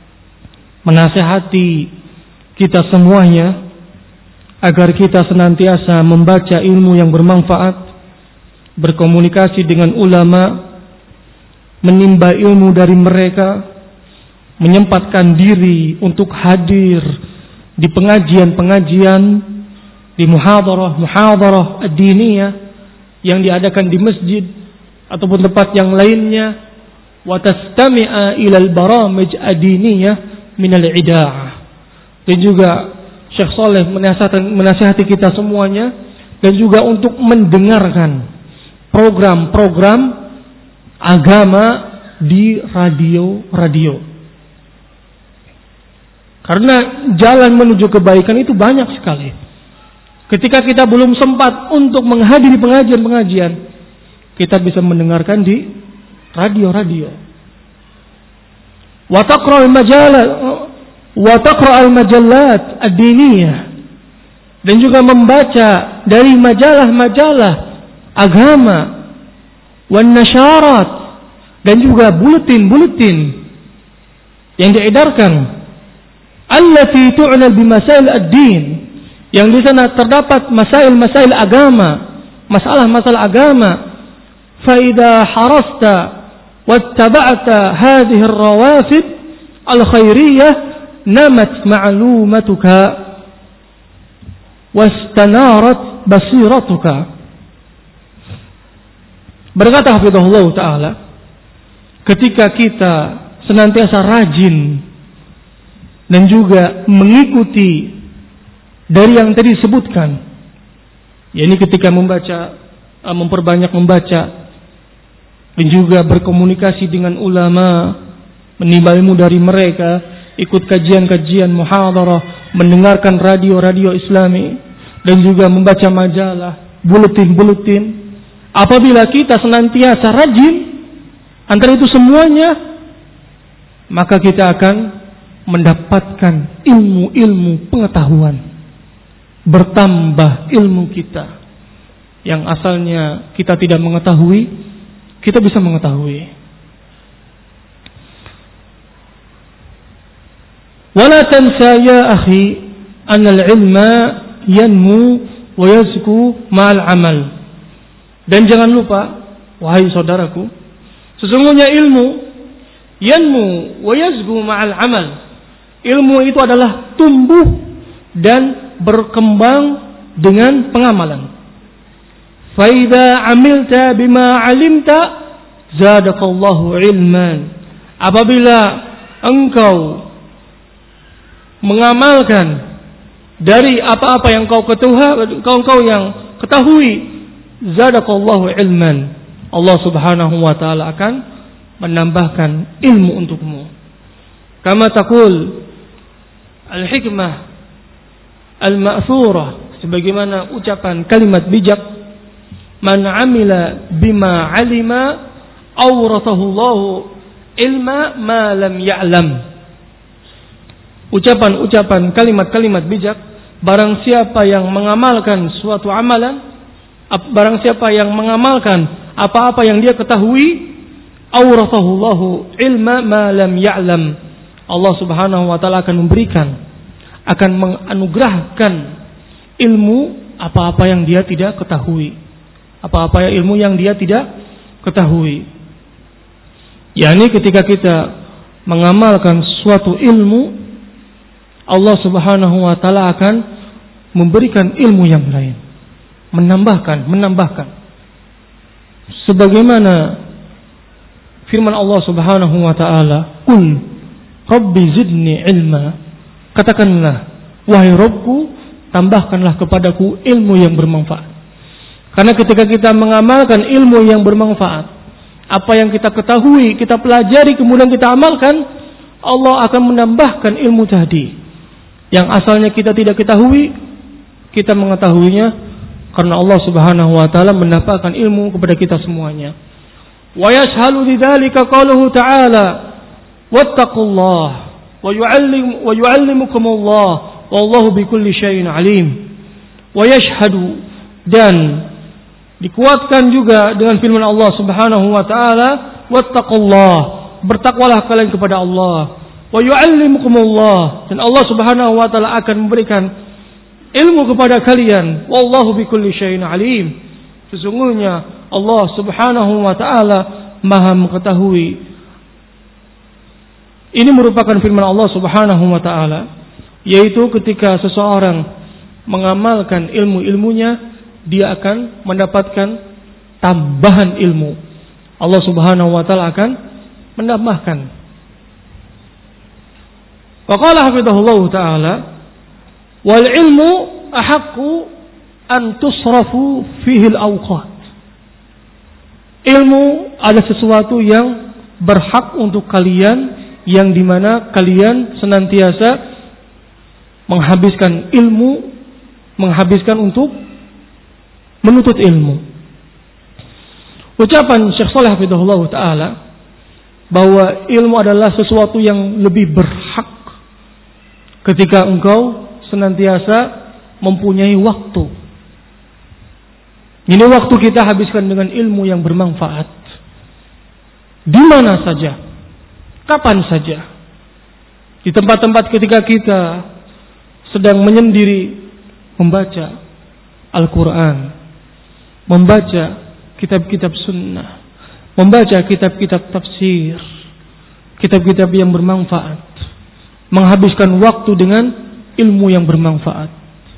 menasihati kita semuanya agar kita senantiasa membaca ilmu yang bermanfaat, berkomunikasi dengan ulama, menimba ilmu dari mereka, menyempatkan diri untuk hadir di pengajian-pengajian, di muhadarah-muhadarah ad-diniyah yang diadakan di masjid ataupun tempat yang lainnya, wa tastami'a ilal baramij ad-diniyah minal idah. Dan juga Syekh Saleh menasihati, menasihati kita semuanya, dan juga untuk mendengarkan program-program agama di radio-radio. Karena jalan menuju kebaikan itu banyak sekali. Ketika kita belum sempat untuk menghadiri pengajian-pengajian, kita bisa mendengarkan di radio-radio. Wa taqra al-majalat wa taqra al-majallat ad-diniyah, dan juga membaca dari majalah-majalah agama, wan nasyarat, dan juga buletin-buletin yang diedarkan, allati tu'nal bi masail ad-din, yang di sana terdapat masail-masail agama, masalah-masalah agama. Fa idza harasta wattaba'ta hadhihi ar-rawafid al-khairiyyah namat ma'lumatuka wastanarat basiratuka. Berkata hafizahullah ta'ala, ketika kita senantiasa rajin dan juga mengikuti dari yang tadi disebutkan, yakni ketika membaca, memperbanyak membaca, dan juga berkomunikasi dengan ulama, menimba ilmu dari mereka, ikut kajian-kajian muhadarah, mendengarkan radio-radio Islami, dan juga membaca majalah, buletin-buletin. Apabila kita senantiasa rajin antara itu semuanya, maka kita akan mendapatkan ilmu-ilmu pengetahuan, bertambah ilmu kita yang asalnya kita tidak mengetahui, kita bisa mengetahui. Wala tansa ya akhi anal ilma yanmu wa yazku ma'al amal. Dan jangan lupa, wahai saudaraku, sesungguhnya ilmu yanmu wa yazku ma'al amal. Ilmu itu adalah tumbuh dan berkembang dengan pengamalan. Fa idza amilta bima 'alimta zadakallahu ilman. Apabila engkau mengamalkan dari apa-apa yang kau ketahui, kau kau yang ketahui, zadakallahu ilman. Allah Subhanahu wa taala akan menambahkan ilmu untukmu. Kama taqul al-hikmah al-ma'thurah, sebagaimana ucapan kalimat bijak, man 'amila bima 'alima awrathahu Allahu ilma ma lam ya'lam. Ucapan-ucapan kalimat-kalimat bijak, barang siapa yang mengamalkan suatu amalan, barang siapa yang mengamalkan apa-apa yang dia ketahui, awrathahu Allahu ilma ma lam ya'lam. Allah Subhanahu wa taala akan memberikan, akan menganugerahkan ilmu apa-apa yang dia tidak ketahui. Apa-apa ilmu yang dia tidak ketahui. yakni ketika kita mengamalkan suatu ilmu, Allah Subhanahu wa taala akan memberikan ilmu yang lain, menambahkan, menambahkan. Sebagaimana firman Allah Subhanahu wa taala, "Qul Rabbi zidni ilma." Katakanlah, wahai Rabbku, tambahkanlah kepadaku ilmu yang bermanfaat. Karena ketika kita mengamalkan ilmu yang bermanfaat, apa yang kita ketahui, kita pelajari, kemudian kita amalkan, Allah akan menambahkan ilmu tadi. Yang asalnya kita tidak ketahui, kita mengetahuinya karena Allah Subhanahu wa taala menambahkan ilmu kepada kita semuanya. Wa yashhalu lidzalika qauluhu ta'ala, wattaqullah wa yu'allim wa yu'allimukumullah wallahu bikulli syai'in alim. Wa yashhadu, dan dikuatkan juga dengan firman Allah Subhanahu wa taala, wattaqullah, bertakwalah kalian kepada Allah. Wa yu'allimukumullah, dan Allah Subhanahu wa taala akan memberikan ilmu kepada kalian. Wallahu bikulli syai'in alim. Sesungguhnya Allah Subhanahu wa taala Maha mengetahui. Ini merupakan firman Allah Subhanahu wa taala, yaitu ketika seseorang mengamalkan ilmu-ilmunya, dia akan mendapatkan tambahan ilmu. Allah Subhanahu wa taala akan menambahkan. Wa qala hafidhahullah ta'ala, wal ilmu ahaqqu an tusrafu fihi al-awqat. Ilmu adalah sesuatu yang berhak untuk kalian, yang dimana kalian senantiasa menghabiskan ilmu menghabiskan untuk menuntut ilmu. Ucapan Syekh Shalih hafizahullah taala bahwa ilmu adalah sesuatu yang lebih berhak ketika engkau senantiasa mempunyai waktu. Ini waktu kita habiskan dengan ilmu yang bermanfaat. Di mana saja, kapan saja, di tempat-tempat ketika kita sedang menyendiri membaca Al-Quran, membaca kitab-kitab sunnah, membaca kitab-kitab tafsir, kitab-kitab yang bermanfaat, menghabiskan waktu dengan ilmu yang bermanfaat.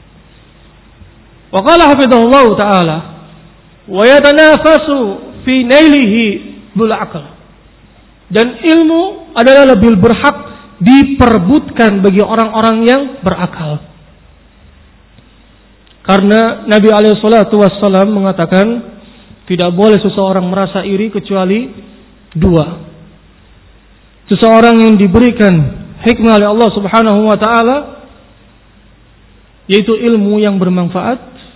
Wa qala hafizahullah ta'ala wa yatanafasu fi nailihi bil aql. Dan ilmu adalah lebih berhak diperebutkan bagi orang-orang yang berakal. Karena Nabi alaihi salatu wassalam mengatakan tidak boleh seseorang merasa iri kecuali dua. Seseorang yang diberikan hikmah oleh Allah Subhanahu wa taala, yaitu ilmu yang bermanfaat,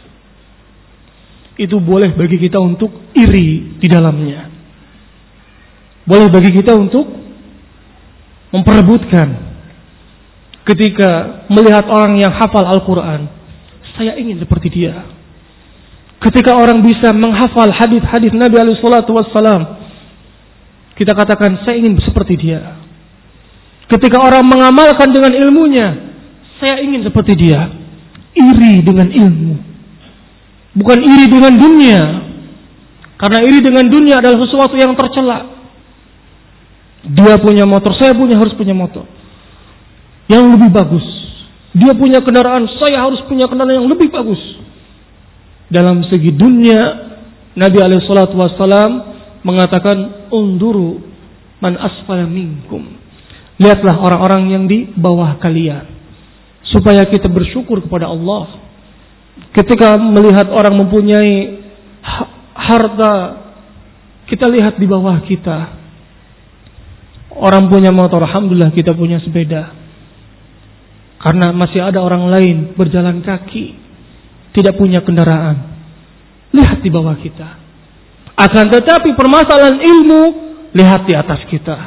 itu boleh bagi kita untuk iri di dalamnya. Boleh bagi kita untuk memperebutkan ketika melihat orang yang hafal Al-Quran. Saya ingin seperti dia. Ketika orang bisa menghafal hadis-hadis Nabi alaihi salatu wassalam, kita katakan saya ingin seperti dia. Ketika orang mengamalkan dengan ilmunya, saya ingin seperti dia. Iri dengan ilmu, bukan iri dengan dunia. Karena iri dengan dunia adalah sesuatu yang tercela. Dia punya motor, saya punya harus punya motor yang lebih bagus. Dia punya kendaraan, saya harus punya kendaraan yang lebih bagus. Dalam segi dunia, Nabi alaihi salatu wassalam mengatakan, unduru man asfala minkum. Lihatlah orang-orang yang di bawah kalian, supaya kita bersyukur kepada Allah. Ketika melihat orang mempunyai harta, kita lihat di bawah kita. Orang punya motor, alhamdulillah kita punya sepeda. Karena masih ada orang lain berjalan kaki, tidak punya kendaraan. Lihat di bawah kita. Akan tetapi permasalahan ilmu, lihat di atas kita.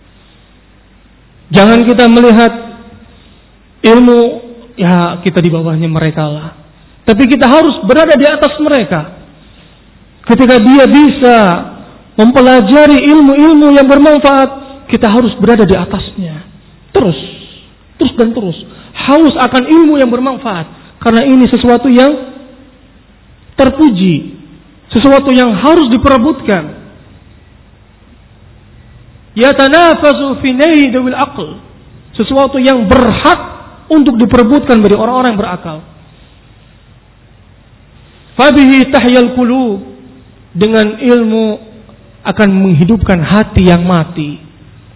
Jangan kita melihat ilmu, ya kita di bawahnya mereka lah. Tapi kita harus berada di atas mereka. Ketika dia bisa mempelajari ilmu-ilmu yang bermanfaat, kita harus berada di atasnya. Terus, terus dan terus. Haus akan ilmu yang bermanfaat. Karena ini sesuatu yang terpuji, sesuatu yang harus diperebutkan. Yatanafasu fi naili dawil aql. Sesuatu yang berhak untuk diperebutkan bagi orang-orang yang berakal. Fabihi tahyal qulub. Dengan ilmu akan menghidupkan hati yang mati.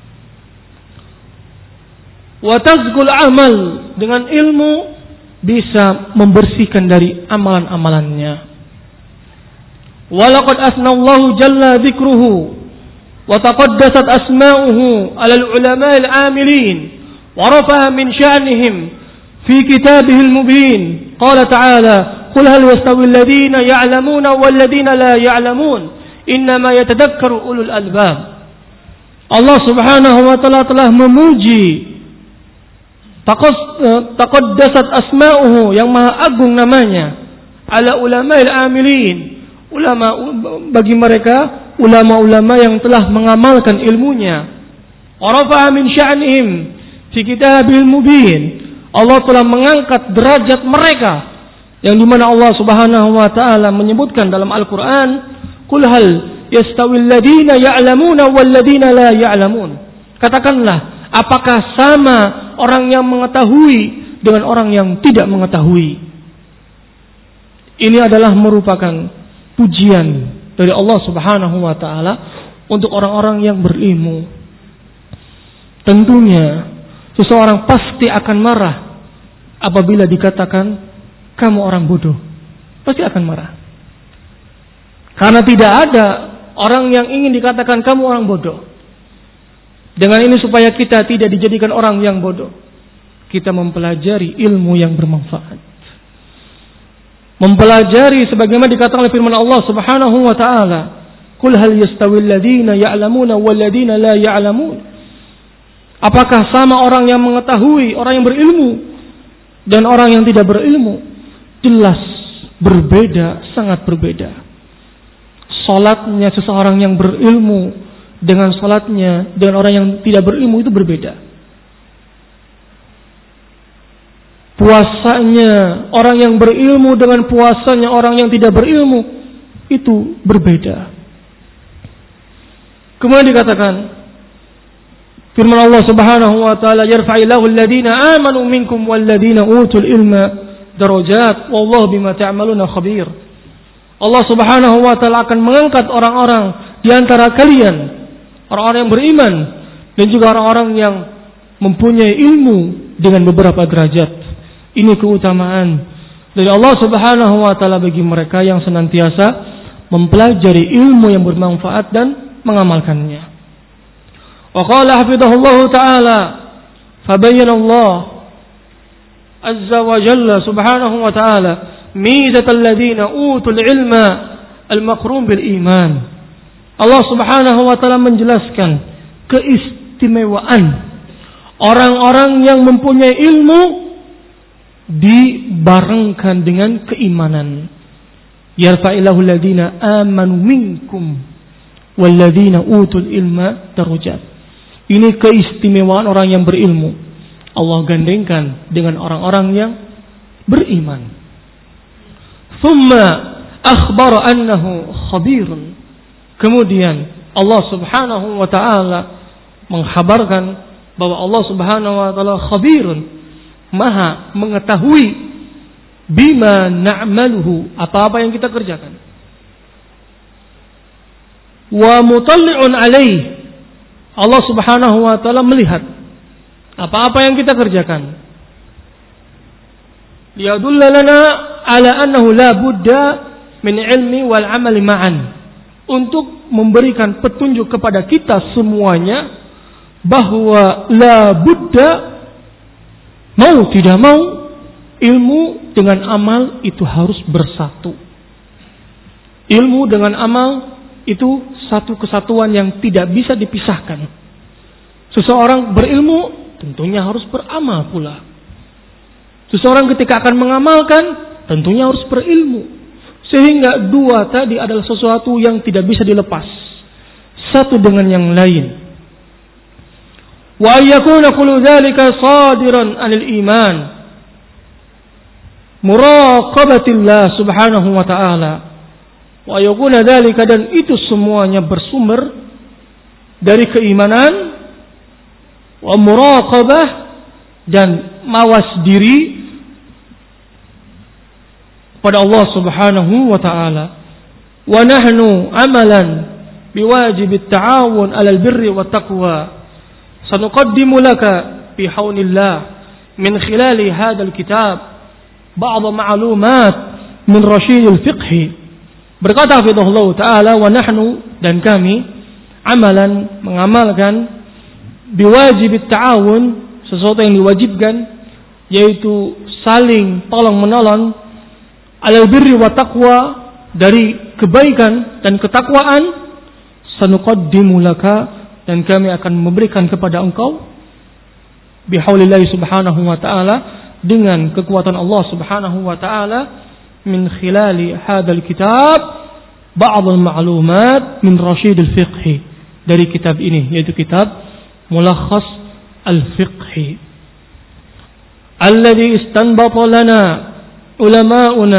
Wa tazkul amal. Dengan ilmu bisa membersihkan dari amalan-amalannya. Walaqad asnallahu jalla dzikruhu wa taqaddasat asma'uhu 'alal ulama'il 'amilin wa rafa'a min sya'nihim fi kitabihil mubin. Qala ta'ala, qul hal yastawi alladhina ya'lamuna wal ladhina la ya'lamun, innama yatadhakkaru ulul albab. Allah Subhanahu wa taala telah memuji, taqaddasat asma'uhu, yang maha agung namanya, ala ulama'il amilin, ulama bagi mereka ulama-ulama yang telah mengamalkan ilmunya. Warafa'a min sya'nihim fi kitabil mubin. Allah telah mengangkat derajat mereka, yang dimana Allah Subhanahu wa taala menyebutkan dalam Al-Quran, qul hal yastawil ladina ya'lamuna wal ladina la ya'lamun. Katakanlah, apakah sama orang yang mengetahui dengan orang yang tidak mengetahui? Ini adalah merupakan pujian dari Allah Subhanahu wa taala untuk orang-orang yang berilmu. Tentunya seseorang pasti akan marah apabila dikatakan kamu orang bodoh. Pasti akan marah. Karena tidak ada orang yang ingin dikatakan kamu orang bodoh. Dengan ini supaya kita tidak dijadikan orang yang bodoh, kita mempelajari ilmu yang bermanfaat. mempelajari sebagaimana dikatakan oleh firman Allah Subhanahu wa taala, "Qul hal yastawil ladzina ya'lamuna wal ladzina la ya'lamun?" Apakah sama orang yang mengetahui, orang yang berilmu dan orang yang tidak berilmu? Jelas berbeda, sangat berbeda. Salatnya seseorang yang berilmu dengan salatnya dengan orang yang tidak berilmu itu berbeda. Puasanya orang yang berilmu dengan puasanya orang yang tidak berilmu itu berbeda. Kemudian dikatakan firman Allah Subhanahu wa taala, "Yarfa'illahu alladhina amanu minkum walladhina utul ilma darajat wallahu bima ta'maluna khabir." Allah Subhanahu wa taala akan mengangkat orang-orang di antara kalian, orang-orang yang beriman dan juga orang-orang yang mempunyai ilmu dengan beberapa derajat. Ini keutamaan dari Allah Subhanahu wa taala bagi mereka yang senantiasa mempelajari ilmu yang bermanfaat dan mengamalkannya. Wa qala hafidhahullahu taala, fabayyana Allah azza wa jalla subhanahu wa taala mizatal ladzina utul ilma al-maqrun bil iman. Allah Subhanahu wa taala menjelaskan keistimewaan orang-orang yang mempunyai ilmu dibarengkan dengan keimanan. Yarfa'illahu alladhina amanu minkum walladhina utul ilma darajat. Ini keistimewaan orang yang berilmu. Allah gandengkan dengan orang-orang yang beriman. Thumma akhbara annahu khabirun. Kemudian Allah Subhanahu wa taala mengkhabarkan bahwa Allah Subhanahu wa taala khabirun, Maha mengetahui bima na'maluhu, apa-apa yang kita kerjakan. Wa mutalli'un alaih, Allah Subhanahu wa taala melihat apa-apa yang kita kerjakan. Liyadulla lana ala annahu la budda min ilmi wal amali ma'an, untuk memberikan petunjuk kepada kita semuanya bahwa la budda, mau tidak mau, ilmu dengan amal itu harus bersatu. Ilmu dengan amal itu satu kesatuan yang tidak bisa dipisahkan. Seseorang berilmu tentunya harus beramal pula. Seseorang ketika akan mengamalkan tentunya harus berilmu. Sehingga dua tadi adalah sesuatu yang tidak bisa dilepas satu dengan yang lain. Wa ayyakuna kullu dzalika sadiran 'anil iman muraqabatillah subhanahu wa ta'ala. Wa ayyakuna dzalika, dan itu semuanya bersumber dari keimanan, wa muraqabah, dan mawas diri pada Allah Subhanahu wa ta'ala. Wa nahnu amalan biwajib at-ta'awun 'alal birri wat taqwa sanuqaddimu laka bihaunillah min khilali hadzal kitab ba'd ma'lumat min rasyidil fiqh. Berkata hafizahullah ta'ala, wa nahnu, dan kami, amalan, mengamalkan, biwajib ta'awun, sesuatu yang diwajibkan, yaitu saling tolong menolong, alal birri wa taqwa, dari kebaikan dan ketakwaan, sanuqaddimu laka, dan kami akan memberikan kepada engkau, bihaulillahi subhanahu wa ta'ala, dengan kekuatan Allah subhanahu wa ta'ala, min khilali hadal kitab ba'd al-ma'lumat min rasyid al-fiqh, dari kitab ini, yaitu kitab Mulakhas al-Fiqh alladhi istanbata lana ulama'una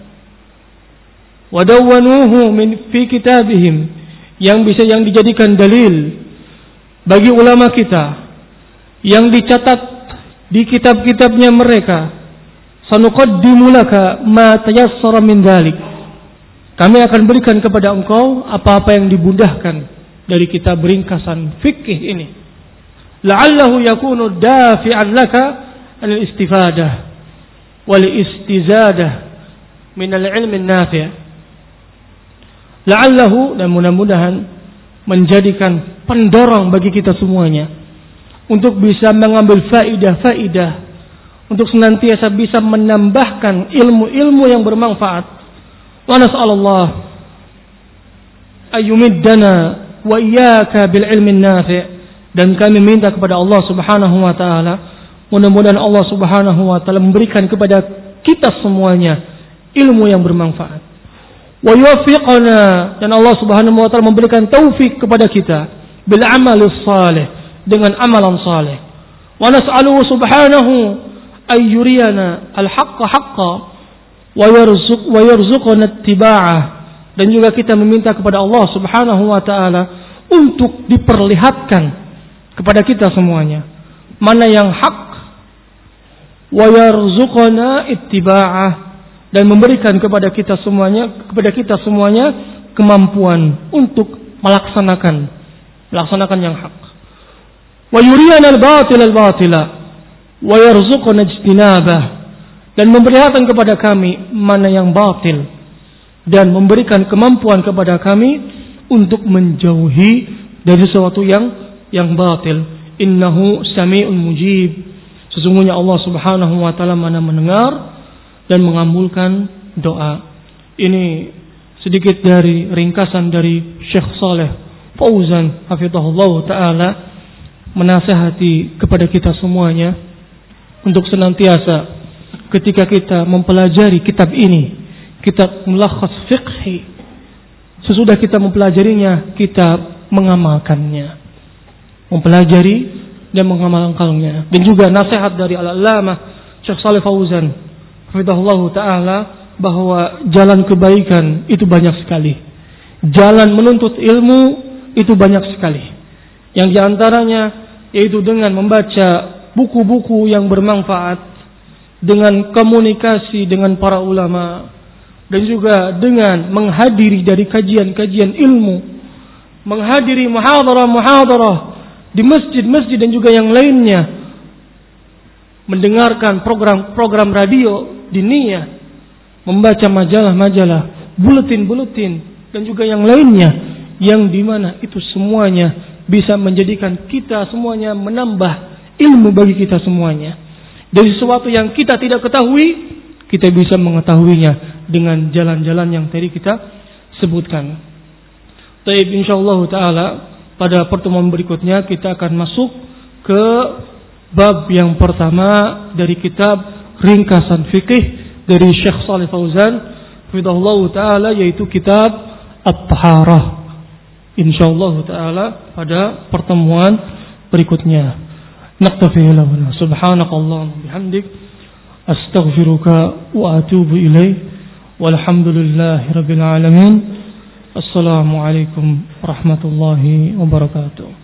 wa dawwanuhu min fi kitabihim, yang bisa yang dijadikan dalil bagi ulama kita, yang dicatat di kitab-kitabnya mereka. Sanuqaddimu laka ma tayassara min dzalik, kami akan berikan kepada engkau apa-apa yang dimudahkan dari kitab ringkasan fikih ini. La'allahu yakunu dafi'an laka al-istifadah wal istizadah min al-ilm an-nafi'. La'allahu, dan mudah-mudahan menjadikan pendorong bagi kita semuanya untuk bisa mengambil faidah-faidah, untuk senantiasa bisa menambahkan ilmu-ilmu yang bermanfaat. Wa nas'alullah ayyumiddana wa iyyaka bil ilmin nafi', dan kami minta kepada Allah Subhanahu wa taala, mudah-mudahan Allah Subhanahu wa taala memberikan kepada kita semuanya ilmu yang bermanfaat. Wa yuwaffiqana, dan Allah Subhanahu wa taala memberikan taufik kepada kita bil amalis salih, dengan amalan saleh. Wa nas'aluhu subhanahu ay yuriyana al-haqqa haqqan wa yarzuq wa yarzuqna ittiba'ah, dan juga kita meminta kepada Allah Subhanahu wa taala untuk diperlihatkan kepada kita semuanya mana yang hak, wa yarzuqna ittiba'ah, dan memberikan kepada kita semuanya kepada kita semuanya kemampuan untuk melaksanakan melaksanakan yang hak. Wa yuriyana al-batila al-batila wa yarzuqna ijtinabah, dan memperlihatkan kepada kami mana yang batil dan memberikan kemampuan kepada kami untuk menjauhi dari sesuatu yang yang batil. Innahu sami'un mujib, sesungguhnya Allah Subhanahu wa taala Maha mendengar dan mengabulkan doa. Ini sedikit dari ringkasan dari Syekh Saleh Fauzan hafizahullah taala menasihati kepada kita semuanya untuk senantiasa ketika kita mempelajari kitab ini, kitab Mulakhas Fiqhi, sesudah kita mempelajarinya, kita mengamalkannya, mempelajari dan mengamalkannya. Dan juga nasihat dari Al-Allamah Syekh Shalih Fauzan hafizahullah taala bahwa jalan kebaikan itu banyak sekali, jalan menuntut ilmu itu banyak sekali, yang diantaranya yaitu dengan membaca buku-buku yang bermanfaat, dengan komunikasi dengan para ulama, dan juga dengan menghadiri dari kajian-kajian ilmu, menghadiri muhadarah-muhadarah di masjid-masjid dan juga yang lainnya, mendengarkan program-program radio diniyah, membaca majalah-majalah, buletin-buletin dan juga yang lainnya, yang dimana itu semuanya bisa menjadikan kita semuanya menambah ilmu bagi kita semuanya. Dari sesuatu yang kita tidak ketahui, kita bisa mengetahuinya dengan jalan-jalan yang tadi kita sebutkan. Baik, insyaallah taala pada pertemuan berikutnya kita akan masuk ke bab yang pertama dari kitab ringkasan fikih dari Syekh Shalih Fauzan hafizahullah taala, yaitu kitab At-Taharah. Insyaallah taala pada pertemuan berikutnya. نقتفي هنا سبحانك اللهم وبحمدك أستغفرك وأتوب إليك والحمد لله رب العالمين. السلام عليكم ورحمة الله وبركاته.